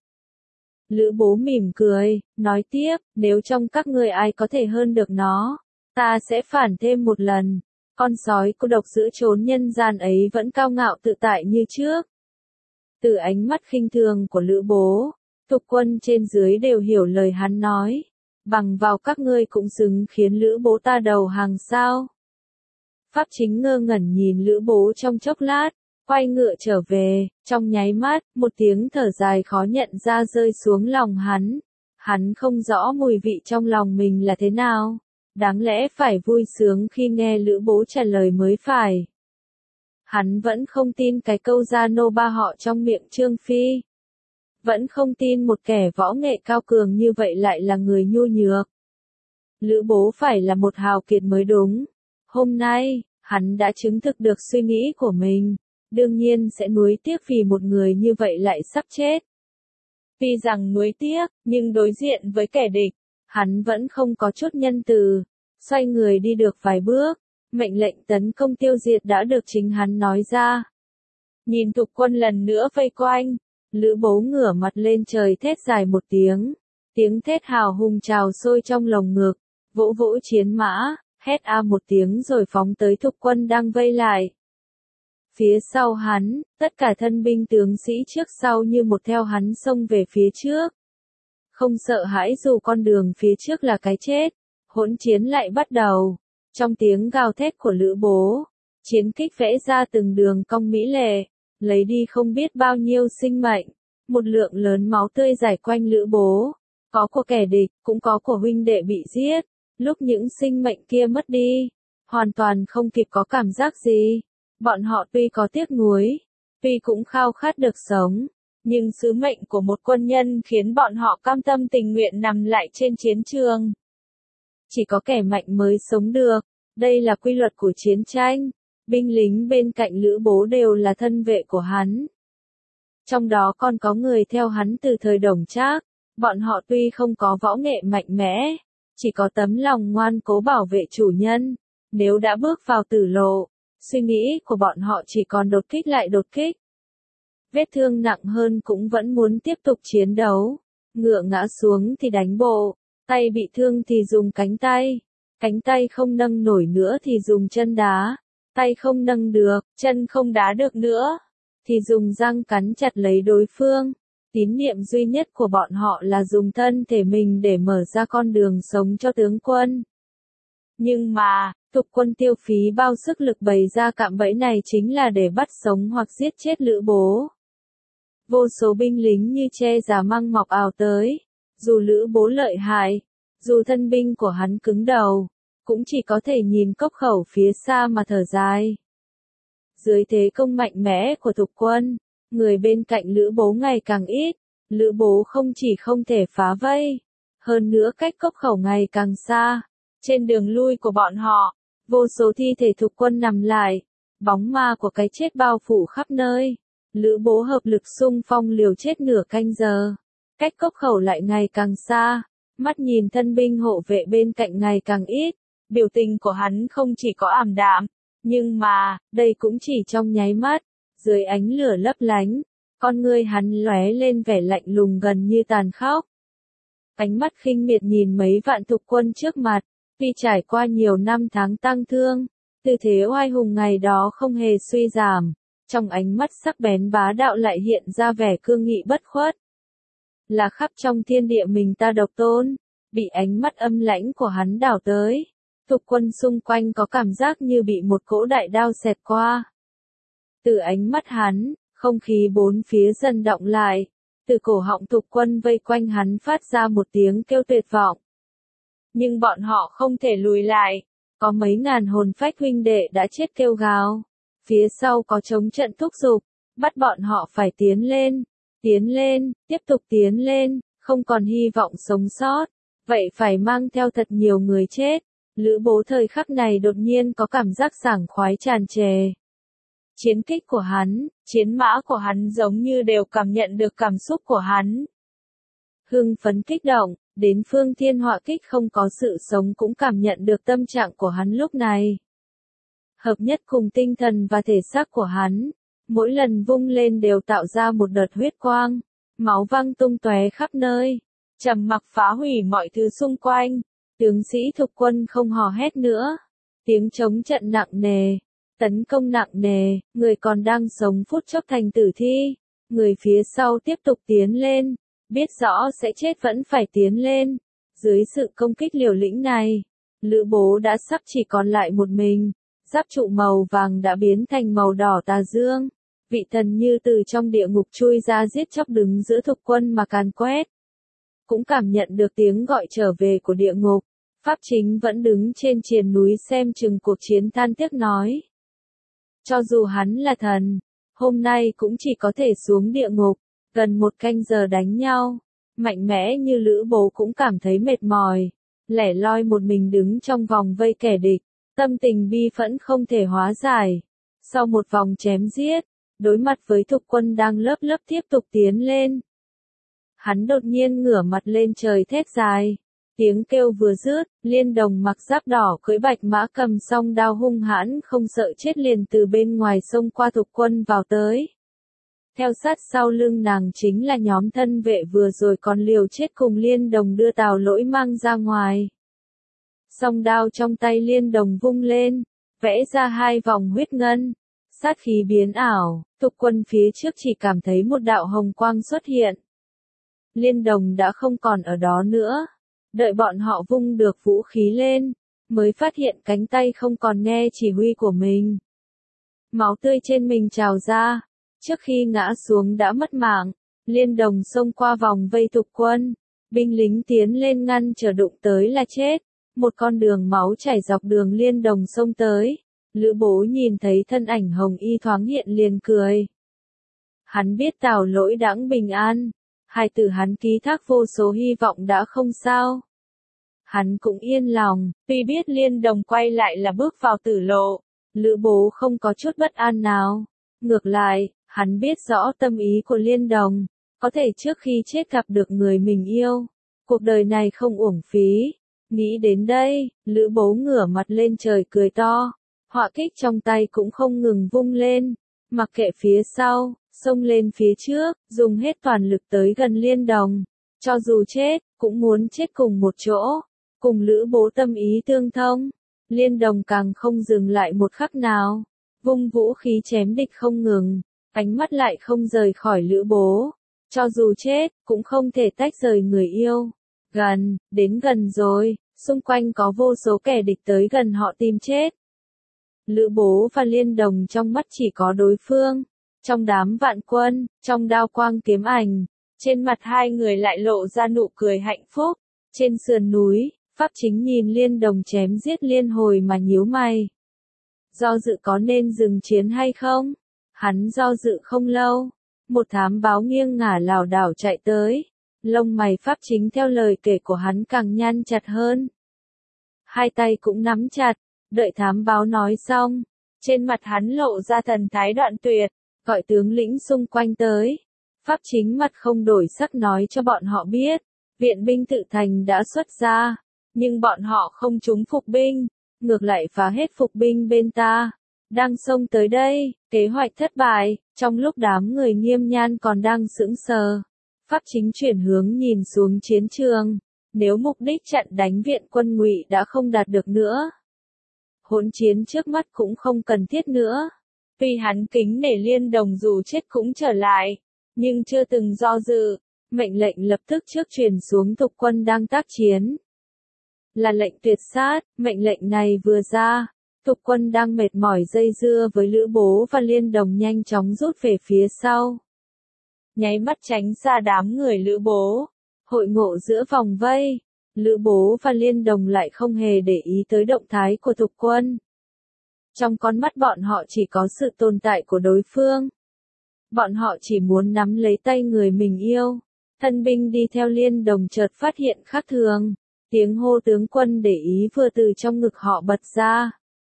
Lữ Bố mỉm cười, nói tiếp, nếu trong các ngươi ai có thể hơn được nó, ta sẽ phản thêm một lần. Con sói cô độc giữa chốn nhân gian ấy vẫn cao ngạo tự tại như trước. Từ ánh mắt khinh thường của Lữ Bố, Thục Quân trên dưới đều hiểu lời hắn nói. Bằng vào các ngươi cũng xứng khiến Lữ Bố ta đầu hàng sao? Pháp chính ngơ ngẩn nhìn Lữ Bố trong chốc lát, quay ngựa trở về, trong nháy mắt, một tiếng thở dài khó nhận ra rơi xuống lòng hắn. Hắn không rõ mùi vị trong lòng mình là thế nào, đáng lẽ phải vui sướng khi nghe Lữ Bố trả lời mới phải. Hắn vẫn không tin cái câu gia nô ba họ trong miệng Trương Phi. Vẫn không tin một kẻ võ nghệ cao cường như vậy lại là người nhu nhược. Lữ Bố phải là một hào kiệt mới đúng. Hôm nay, hắn đã chứng thực được suy nghĩ của mình. Đương nhiên sẽ nuối tiếc vì một người như vậy lại sắp chết. Vì rằng nuối tiếc, nhưng đối diện với kẻ địch, hắn vẫn không có chút nhân từ. Xoay người đi được vài bước, mệnh lệnh tấn công tiêu diệt đã được chính hắn nói ra. Nhìn Thục Quân lần nữa vây quanh, Lữ Bố ngửa mặt lên trời thét dài một tiếng. Tiếng thét hào hùng trào sôi trong lồng ngực, vỗ vỗ chiến mã, hét a một tiếng rồi phóng tới Thục Quân đang vây lại. Phía sau hắn, tất cả thân binh tướng sĩ trước sau như một theo hắn xông về phía trước. Không sợ hãi dù con đường phía trước là cái chết, hỗn chiến lại bắt đầu. Trong tiếng gào thét của Lữ Bố, chiến kích vẽ ra từng đường cong mỹ lệ, lấy đi không biết bao nhiêu sinh mệnh, một lượng lớn máu tươi rải quanh Lữ Bố, có của kẻ địch, cũng có của huynh đệ bị giết. Lúc những sinh mệnh kia mất đi, hoàn toàn không kịp có cảm giác gì. Bọn họ tuy có tiếc nuối, tuy cũng khao khát được sống, nhưng sứ mệnh của một quân nhân khiến bọn họ cam tâm tình nguyện nằm lại trên chiến trường. Chỉ có kẻ mạnh mới sống được, đây là quy luật của chiến tranh. Binh lính bên cạnh Lữ Bố đều là thân vệ của hắn. Trong đó còn có người theo hắn từ thời Đồng Trác, bọn họ tuy không có võ nghệ mạnh mẽ, chỉ có tấm lòng ngoan cố bảo vệ chủ nhân. Nếu đã bước vào tử lộ, suy nghĩ của bọn họ chỉ còn đột kích lại đột kích. Vết thương nặng hơn cũng vẫn muốn tiếp tục chiến đấu. Ngựa ngã xuống thì đánh bộ, tay bị thương thì dùng cánh tay, cánh tay không nâng nổi nữa thì dùng chân đá, tay không nâng được, chân không đá được nữa, thì dùng răng cắn chặt lấy đối phương. Tín niệm duy nhất của bọn họ là dùng thân thể mình để mở ra con đường sống cho tướng quân. Nhưng mà, Thục Quân tiêu phí bao sức lực bày ra cạm bẫy này chính là để bắt sống hoặc giết chết Lữ Bố. Vô số binh lính như tre già măng mọc ào tới, dù Lữ Bố lợi hại, dù thân binh của hắn cứng đầu, cũng chỉ có thể nhìn cốc khẩu phía xa mà thở dài. Dưới thế công mạnh mẽ của Thục Quân, người bên cạnh Lữ Bố ngày càng ít, Lữ Bố không chỉ không thể phá vây, hơn nữa cách cốc khẩu ngày càng xa. Trên đường lui của bọn họ, vô số thi thể Thục Quân nằm lại, bóng ma của cái chết bao phủ khắp nơi. Lữ Bố hợp lực xung phong liều chết nửa canh giờ, cách cốc khẩu lại ngày càng xa, mắt nhìn thân binh hộ vệ bên cạnh ngày càng ít, biểu tình của hắn không chỉ có ảm đạm, nhưng mà, đây cũng chỉ trong nháy mắt, dưới ánh lửa lấp lánh, con ngươi hắn lóe lên vẻ lạnh lùng gần như tàn khốc. Ánh mắt khinh miệt nhìn mấy vạn Thục Quân trước mặt, tuy trải qua nhiều năm tháng tang thương, tư thế oai hùng ngày đó không hề suy giảm, trong ánh mắt sắc bén bá đạo lại hiện ra vẻ cương nghị bất khuất. Là khắp trong thiên địa mình ta độc tôn, bị ánh mắt âm lãnh của hắn đảo tới. Thục quân xung quanh có cảm giác như bị một cỗ đại đao xẹt qua. Từ ánh mắt hắn, không khí bốn phía dần động lại. Từ cổ họng thục quân vây quanh hắn phát ra một tiếng kêu tuyệt vọng. Nhưng bọn họ không thể lùi lại. Có mấy ngàn hồn phách huynh đệ đã chết kêu gào. Phía sau có chống trận thúc giục, bắt bọn họ phải tiến lên, tiến lên, tiếp tục tiến lên, không còn hy vọng sống sót. Vậy phải mang theo thật nhiều người chết. Lữ Bố thời khắc này đột nhiên có cảm giác sảng khoái tràn trề. Chiến kích của hắn, chiến mã của hắn giống như đều cảm nhận được cảm xúc của hắn. Hưng phấn kích động, đến phương thiên họa kích không có sự sống cũng cảm nhận được tâm trạng của hắn lúc này. Hợp nhất cùng tinh thần và thể xác của hắn, mỗi lần vung lên đều tạo ra một đợt huyết quang, máu văng tung tóe khắp nơi, trầm mặc phá hủy mọi thứ xung quanh. Tướng sĩ thục quân không hò hét nữa, tiếng chống trận nặng nề, tấn công nặng nề, người còn đang sống phút chốc thành tử thi, người phía sau tiếp tục tiến lên, biết rõ sẽ chết vẫn phải tiến lên. Dưới sự công kích liều lĩnh này, Lữ Bố đã sắp chỉ còn lại một mình, giáp trụ màu vàng đã biến thành màu đỏ tà dương, vị thần như từ trong địa ngục chui ra giết chóc đứng giữa thục quân mà càn quét. Cũng cảm nhận được tiếng gọi trở về của địa ngục. Pháp Chính vẫn đứng trên triền núi xem chừng cuộc chiến than tiếc nói. Cho dù hắn là thần, hôm nay cũng chỉ có thể xuống địa ngục, gần một canh giờ đánh nhau, mạnh mẽ như Lữ Bố cũng cảm thấy mệt mỏi, lẻ loi một mình đứng trong vòng vây kẻ địch, tâm tình bi phẫn không thể hóa giải. Sau một vòng chém giết, đối mặt với thục quân đang lớp lớp tiếp tục tiến lên. Hắn đột nhiên ngửa mặt lên trời thét dài. Tiếng kêu vừa dứt, Liên Đồng mặc giáp đỏ cưỡi bạch mã cầm song đao hung hãn không sợ chết liền từ bên ngoài sông qua thục quân vào tới. Theo sát sau lưng nàng chính là nhóm thân vệ vừa rồi còn liều chết cùng Liên Đồng đưa Tào Lỗi mang ra ngoài. Song đao trong tay Liên Đồng vung lên, vẽ ra hai vòng huyết ngân, sát khí biến ảo, thục quân phía trước chỉ cảm thấy một đạo hồng quang xuất hiện. Liên Đồng đã không còn ở đó nữa. Đợi bọn họ vung được vũ khí lên, mới phát hiện cánh tay không còn nghe chỉ huy của mình. Máu tươi trên mình trào ra, trước khi ngã xuống đã mất mạng, Liên Đồng xông qua vòng vây thục quân, binh lính tiến lên ngăn trở đụng tới là chết, một con đường máu chảy dọc đường Liên Đồng xông tới, Lữ Bố nhìn thấy thân ảnh hồng y thoáng hiện liền cười. Hắn biết Tào Lỗi đãng bình an. Hai từ hắn ký thác vô số hy vọng đã không sao. Hắn cũng yên lòng, tuy biết Liên Đồng quay lại là bước vào tử lộ, Lữ Bố không có chút bất an nào. Ngược lại, hắn biết rõ tâm ý của Liên Đồng, có thể trước khi chết gặp được người mình yêu, cuộc đời này không uổng phí. Nghĩ đến đây, Lữ Bố ngửa mặt lên trời cười to, họa kích trong tay cũng không ngừng vung lên, mặc kệ phía sau. Xông lên phía trước, dùng hết toàn lực tới gần Liên Đồng. Cho dù chết, cũng muốn chết cùng một chỗ. Cùng Lữ Bố tâm ý tương thông. Liên Đồng càng không dừng lại một khắc nào. Vung vũ khí chém địch không ngừng. Ánh mắt lại không rời khỏi Lữ Bố. Cho dù chết, cũng không thể tách rời người yêu. Gần, đến gần rồi, xung quanh có vô số kẻ địch tới gần họ tìm chết. Lữ Bố và Liên Đồng trong mắt chỉ có đối phương. Trong đám vạn quân, trong đao quang kiếm ảnh, trên mặt hai người lại lộ ra nụ cười hạnh phúc. Trên sườn núi, Pháp Chính nhìn Liên Đồng chém giết liên hồi mà nhíu mày. Do dự có nên dừng chiến hay không? Hắn do dự không lâu. Một thám báo nghiêng ngả lảo đảo chạy tới. Lông mày Pháp Chính theo lời kể của hắn càng nhăn chặt hơn. Hai tay cũng nắm chặt, đợi thám báo nói xong. Trên mặt hắn lộ ra thần thái đoạn tuyệt. Gọi tướng lĩnh xung quanh tới. Pháp Chính mặt không đổi sắc nói cho bọn họ biết, viện binh tự thành đã xuất ra, nhưng bọn họ không trúng phục binh, ngược lại phá hết phục binh bên ta. Đang xông tới đây, kế hoạch thất bại, trong lúc đám người Nghiêm Nhan còn đang sững sờ. Pháp Chính chuyển hướng nhìn xuống chiến trường, nếu mục đích chặn đánh viện quân Ngụy đã không đạt được nữa. Hỗn chiến trước mắt cũng không cần thiết nữa. Tuy hắn kính nể Liên Đồng dù chết cũng trở lại, nhưng chưa từng do dự, mệnh lệnh lập tức trước truyền xuống thục quân đang tác chiến. là lệnh tuyệt sát. Mệnh lệnh này vừa ra, Thục Quân đang mệt mỏi dây dưa với Lữ Bố và Liên Đồng nhanh chóng rút về phía sau, nháy mắt tránh xa đám người Lữ Bố. Hội ngộ giữa vòng vây, Lữ Bố và Liên Đồng lại không hề để ý tới động thái của Thục Quân. Trong con mắt bọn họ chỉ có sự tồn tại của đối phương. Bọn họ chỉ muốn nắm lấy tay người mình yêu. Thân binh đi theo Liên Đồng chợt phát hiện khác thường. Tiếng hô tướng quân để ý vừa từ trong ngực họ bật ra.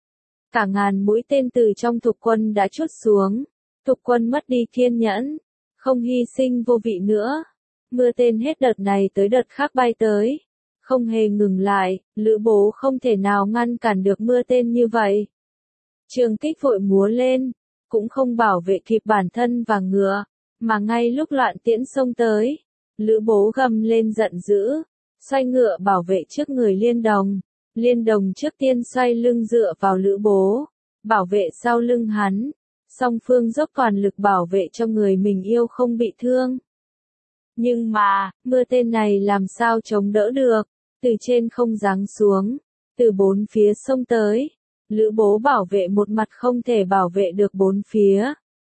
Cả ngàn mũi tên từ trong Thục Quân đã trút xuống. Thục Quân mất đi kiên nhẫn, không hy sinh vô vị nữa. Mưa tên hết đợt này tới đợt khác bay tới, không hề ngừng lại. Lữ Bố không thể nào ngăn cản được mưa tên như vậy. Trường kích vội múa lên, cũng không bảo vệ kịp bản thân và ngựa, mà ngay lúc loạn tiễn xông tới, Lữ Bố gầm lên giận dữ, xoay ngựa bảo vệ trước người Liên Đồng. Liên Đồng trước tiên xoay lưng dựa vào Lữ Bố, bảo vệ sau lưng hắn. Song phương dốc toàn lực bảo vệ cho người mình yêu không bị thương. Nhưng mà, mưa tên này làm sao chống đỡ được, từ trên không giáng xuống, từ bốn phía xông tới. Lữ Bố bảo vệ một mặt không thể bảo vệ được bốn phía.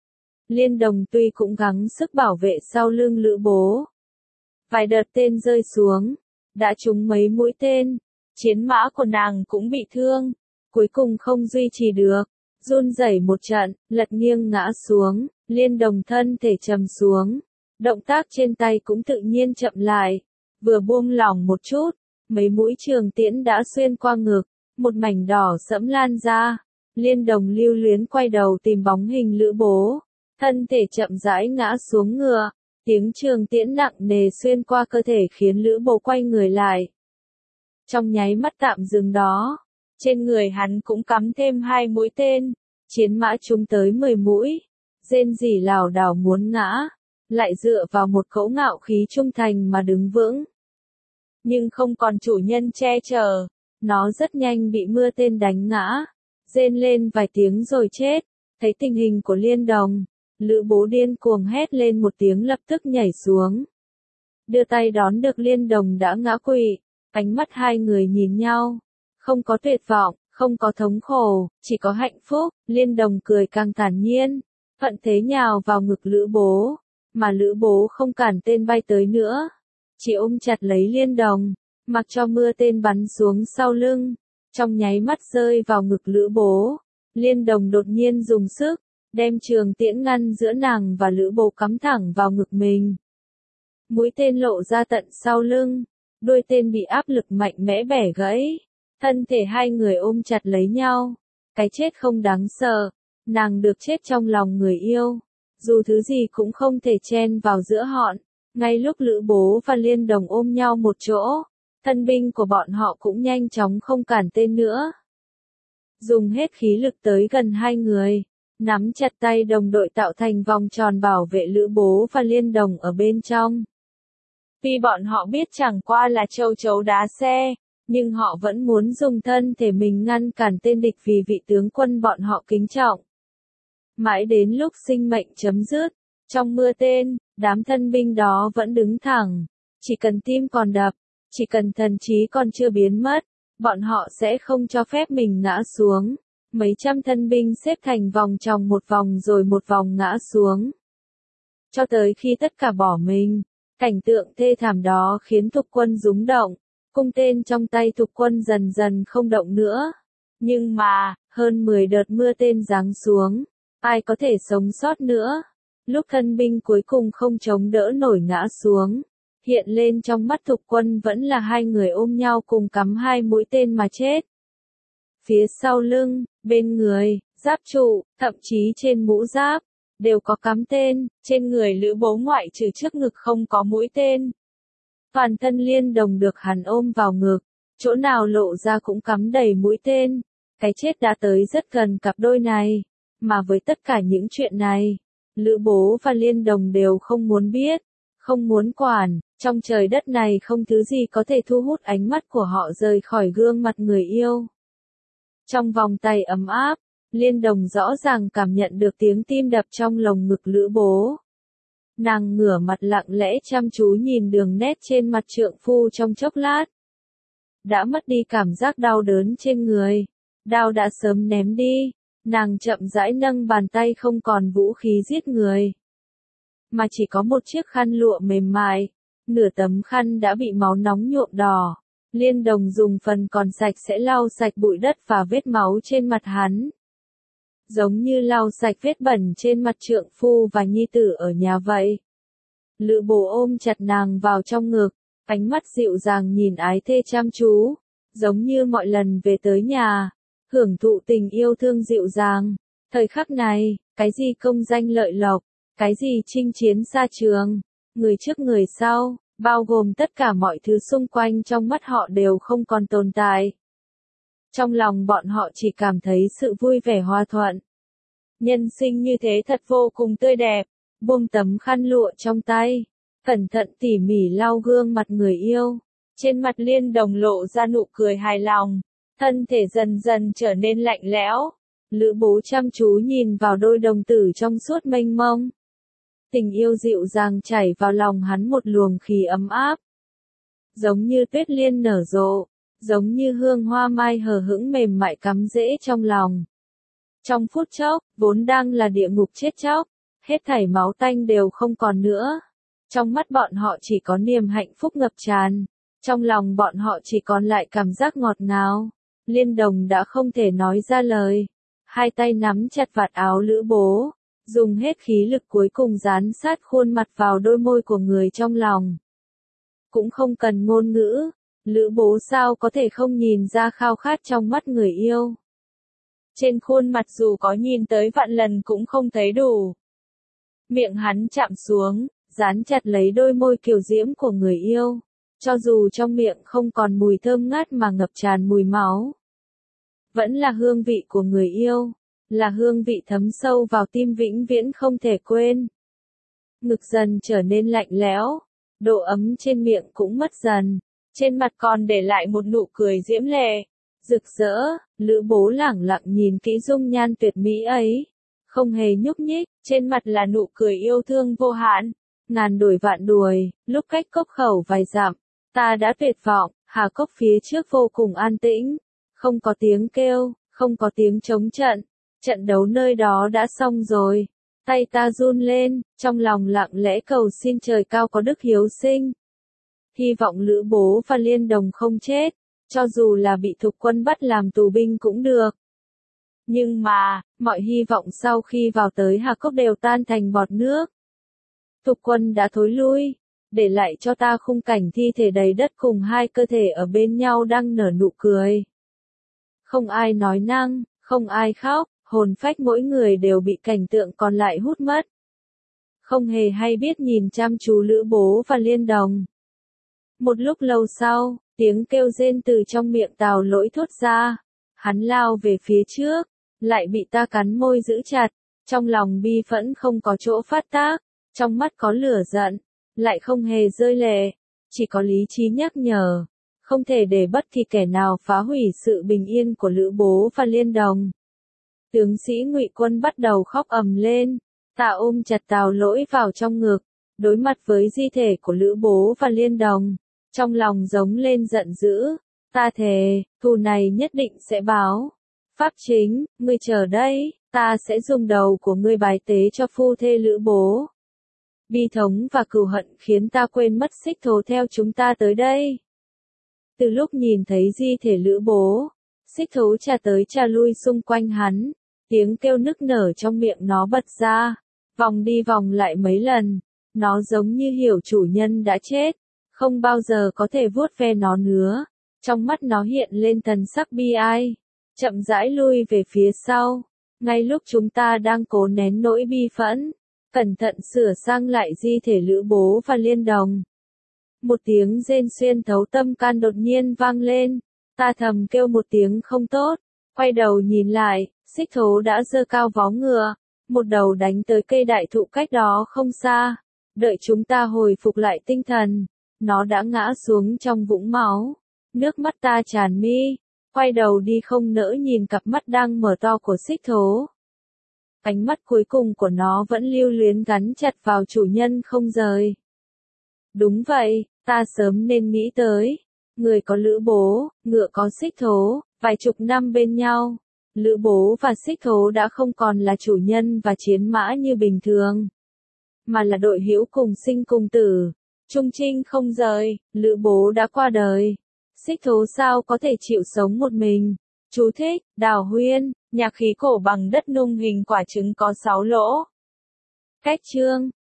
Liên Đồng tuy cũng gắng sức bảo vệ sau lưng Lữ Bố. Vài đợt tên rơi xuống, đã trúng mấy mũi tên, chiến mã của nàng cũng bị thương, cuối cùng không duy trì được, run rẩy một trận, lật nghiêng ngã xuống. Liên Đồng thân thể trầm xuống, động tác trên tay cũng tự nhiên chậm lại, vừa buông lỏng một chút, mấy mũi trường tiễn đã xuyên qua ngực, một mảnh đỏ sẫm lan ra. Liên Đồng lưu luyến quay đầu tìm bóng hình Lữ Bố, thân thể chậm rãi ngã xuống ngựa, tiếng trường tiễn nặng nề xuyên qua cơ thể khiến Lữ Bố quay người lại. Trong nháy mắt tạm dừng đó, trên người hắn cũng cắm thêm hai mũi tên, chiến mã trúng tới mười mũi, rên rỉ lảo đảo muốn ngã, lại dựa vào một cỗ ngạo khí trung thành mà đứng vững. Nhưng không còn chủ nhân che chở, nó rất nhanh bị mưa tên đánh ngã, rên lên vài tiếng rồi chết. Thấy tình hình của Liên Đồng, Lữ Bố điên cuồng hét lên một tiếng lập tức nhảy xuống. Đưa tay đón được Liên Đồng đã ngã quỵ, ánh mắt hai người nhìn nhau, không có tuyệt vọng, không có thống khổ, chỉ có hạnh phúc. Liên Đồng cười càng thản nhiên, thuận thế nhào vào ngực Lữ Bố, mà Lữ Bố không cản tên bay tới nữa, chỉ ôm chặt lấy Liên Đồng, mặc cho mưa tên bắn xuống sau lưng, trong nháy mắt rơi vào ngực Lữ Bố. Liên Đồng đột nhiên dùng sức, đem trường tiễn ngăn giữa nàng và Lữ Bố cắm thẳng vào ngực mình. Mũi tên lộ ra tận sau lưng, đuôi tên bị áp lực mạnh mẽ bẻ gãy, thân thể hai người ôm chặt lấy nhau. Cái chết không đáng sợ, nàng được chết trong lòng người yêu, dù thứ gì cũng không thể chen vào giữa họ. Ngay lúc Lữ Bố và Liên Đồng ôm nhau một chỗ, thân binh của bọn họ cũng nhanh chóng không cản tên nữa. Dùng hết khí lực tới gần hai người, nắm chặt tay đồng đội tạo thành vòng tròn bảo vệ Lữ Bố và Liên Đồng ở bên trong. Tuy bọn họ biết chẳng qua là châu chấu đá xe, nhưng họ vẫn muốn dùng thân thể mình ngăn cản tên địch vì vị tướng quân bọn họ kính trọng. Mãi đến lúc sinh mệnh chấm dứt, trong mưa tên, đám thân binh đó vẫn đứng thẳng. Chỉ cần tim còn đập, chỉ cần thần trí còn chưa biến mất, bọn họ sẽ không cho phép mình ngã xuống. Mấy trăm thân binh xếp thành vòng tròn một vòng rồi một vòng ngã xuống. Cho tới khi tất cả bỏ mình, cảnh tượng thê thảm đó khiến Thục Quân rúng động. Cung tên trong tay Thục Quân dần dần không động nữa. Nhưng mà, hơn mười đợt mưa tên giáng xuống, ai có thể sống sót nữa? Lúc thân binh cuối cùng không chống đỡ nổi ngã xuống, hiện lên trong mắt Thục Quân vẫn là hai người ôm nhau cùng cắm hai mũi tên mà chết. Phía sau lưng, bên người, giáp trụ, thậm chí trên mũ giáp, đều có cắm tên. Trên người Lữ Bố ngoại trừ trước ngực không có mũi tên. Toàn thân Liên Đồng được hắn ôm vào ngực, chỗ nào lộ ra cũng cắm đầy mũi tên. Cái chết đã tới rất gần cặp đôi này, mà với tất cả những chuyện này, Lữ Bố và Liên Đồng đều không muốn biết, không muốn quản. Trong trời đất này không thứ gì có thể thu hút ánh mắt của họ rời khỏi gương mặt người yêu. Trong vòng tay ấm áp, Liên Đồng rõ ràng cảm nhận được tiếng tim đập trong lồng ngực Lữ Bố. Nàng ngửa mặt lặng lẽ chăm chú nhìn đường nét trên mặt trượng phu trong chốc lát. đã mất đi cảm giác đau đớn trên người. Đao đã sớm ném đi, nàng chậm rãi nâng bàn tay không còn vũ khí giết người, mà chỉ có một chiếc khăn lụa mềm mại, nửa tấm khăn đã bị máu nóng nhuộm đỏ. Liên Đồng dùng phần còn sạch sẽ lau sạch bụi đất và vết máu trên mặt hắn. Giống như lau sạch vết bẩn trên mặt trượng phu và nhi tử ở nhà vậy. Lữ Bố ôm chặt nàng vào trong ngực, ánh mắt dịu dàng nhìn ái thê chăm chú, giống như mọi lần về tới nhà, hưởng thụ tình yêu thương dịu dàng. Thời khắc này, cái gì công danh lợi lộc, cái gì chinh chiến xa trường, người trước người sau, bao gồm tất cả mọi thứ xung quanh trong mắt họ đều không còn tồn tại. Trong lòng bọn họ chỉ cảm thấy sự vui vẻ hòa thuận. Nhân sinh như thế thật vô cùng tươi đẹp, buông tấm khăn lụa trong tay, cẩn thận tỉ mỉ lau gương mặt người yêu. Trên mặt Liên Đồng lộ ra nụ cười hài lòng, thân thể dần dần trở nên lạnh lẽo. Lữ Bố chăm chú nhìn vào đôi đồng tử trong suốt mênh mông. Tình yêu dịu dàng chảy vào lòng hắn một luồng khí ấm áp. Giống như tuyết liên nở rộ, giống như hương hoa mai hờ hững mềm mại cắm rễ trong lòng. Trong phút chốc, vốn đang là địa ngục chết chóc, hết thảy máu tanh đều không còn nữa. Trong mắt bọn họ chỉ có niềm hạnh phúc ngập tràn, trong lòng bọn họ chỉ còn lại cảm giác ngọt ngào. Liên Đồng đã không thể nói ra lời, hai tay nắm chặt vạt áo Lữ Bố, dùng hết khí lực cuối cùng dán sát khuôn mặt vào đôi môi của người trong lòng. Cũng không cần ngôn ngữ, Lữ Bố sao có thể không nhìn ra khao khát trong mắt người yêu. Trên khuôn mặt dù có nhìn tới vạn lần cũng không thấy đủ. Miệng hắn chạm xuống, dán chặt lấy đôi môi kiều diễm của người yêu, cho dù trong miệng không còn mùi thơm ngát mà ngập tràn mùi máu. Vẫn là hương vị của người yêu, là hương vị thấm sâu vào tim vĩnh viễn không thể quên. Ngực dần trở nên lạnh lẽo, độ ấm trên miệng cũng mất dần, trên mặt còn để lại một nụ cười diễm lệ, rực rỡ. Lữ Bố lẳng lặng nhìn kỹ dung nhan tuyệt mỹ ấy, không hề nhúc nhích, trên mặt là nụ cười yêu thương vô hạn. Ngàn đuổi vạn đuổi, lúc cách cốc khẩu vài dặm, ta đã tuyệt vọng. Hà cốc phía trước vô cùng an tĩnh, không có tiếng kêu, không có tiếng chống trận. Trận đấu nơi đó đã xong rồi. Tay ta run lên, trong lòng lặng lẽ cầu xin trời cao có đức hiếu sinh. Hy vọng Lữ Bố và Liên Đồng không chết, cho dù là bị thục quân bắt làm tù binh cũng được. Nhưng mà, mọi hy vọng sau khi vào tới Hà Cốc đều tan thành bọt nước. Thục quân đã thối lui, để lại cho ta khung cảnh thi thể đầy đất cùng hai cơ thể ở bên nhau đang nở nụ cười. Không ai nói năng, không ai khóc, hồn phách mỗi người đều bị cảnh tượng còn lại hút mất. Không hề hay biết nhìn chăm chú Lữ Bố và Liên Đồng. Một lúc lâu sau, tiếng kêu rên từ trong miệng Tào Lỗi thốt ra. Hắn lao về phía trước, lại bị ta cắn môi giữ chặt, trong lòng bi phẫn không có chỗ phát tác, trong mắt có lửa giận, lại không hề rơi lệ, chỉ có lý trí nhắc nhở, không thể để bất kỳ kẻ nào phá hủy sự bình yên của Lữ Bố và Liên Đồng. Tướng sĩ Ngụy Quân bắt đầu khóc ầm lên, ta ôm chặt Tào Lỗi vào trong ngực, đối mặt với di thể của Lữ Bố và Liên Đồng, trong lòng giống lên giận dữ, ta thề, thù này nhất định sẽ báo. Pháp Chính, ngươi chờ đây, ta sẽ dùng đầu của ngươi bài tế cho phu thê Lữ Bố. Bi thống và cừu hận khiến ta quên mất Xích Thố theo chúng ta tới đây. Từ lúc nhìn thấy di thể Lữ Bố, Xích Thố trà tới trà lui xung quanh hắn, tiếng kêu nức nở trong miệng nó bật ra, vòng đi vòng lại mấy lần, nó giống như hiểu chủ nhân đã chết, không bao giờ có thể vuốt ve nó nữa. Trong mắt nó hiện lên thần sắc bi ai, chậm rãi lui về phía sau, ngay lúc chúng ta đang cố nén nỗi bi phẫn, cẩn thận sửa sang lại di thể Lữ Bố và Liên Đồng. Một tiếng rên xuyên thấu tâm can đột nhiên vang lên, ta thầm kêu một tiếng không tốt, quay đầu nhìn lại, Xích Thố đã giơ cao vó ngựa, một đầu đánh tới cây đại thụ cách đó không xa. Đợi chúng ta hồi phục lại tinh thần, nó đã ngã xuống trong vũng máu. Nước mắt ta tràn mi, quay đầu đi không nỡ nhìn cặp mắt đang mở to của Xích Thố. Ánh mắt cuối cùng của nó vẫn lưu luyến gắn chặt vào chủ nhân không rời. Đúng vậy, ta sớm nên nghĩ tới. Người có Lữ Bố, ngựa có Xích Thố, vài chục năm bên nhau. Lữ Bố và Xích Thố đã không còn là chủ nhân và chiến mã như bình thường, mà là đội hữu cùng sinh cùng tử, chung chinh không rời. Lữ Bố đã qua đời, Xích Thố sao có thể chịu sống một mình. Chú thích, Đào Huyên, nhạc khí cổ bằng đất nung hình quả trứng có sáu lỗ. Cách chương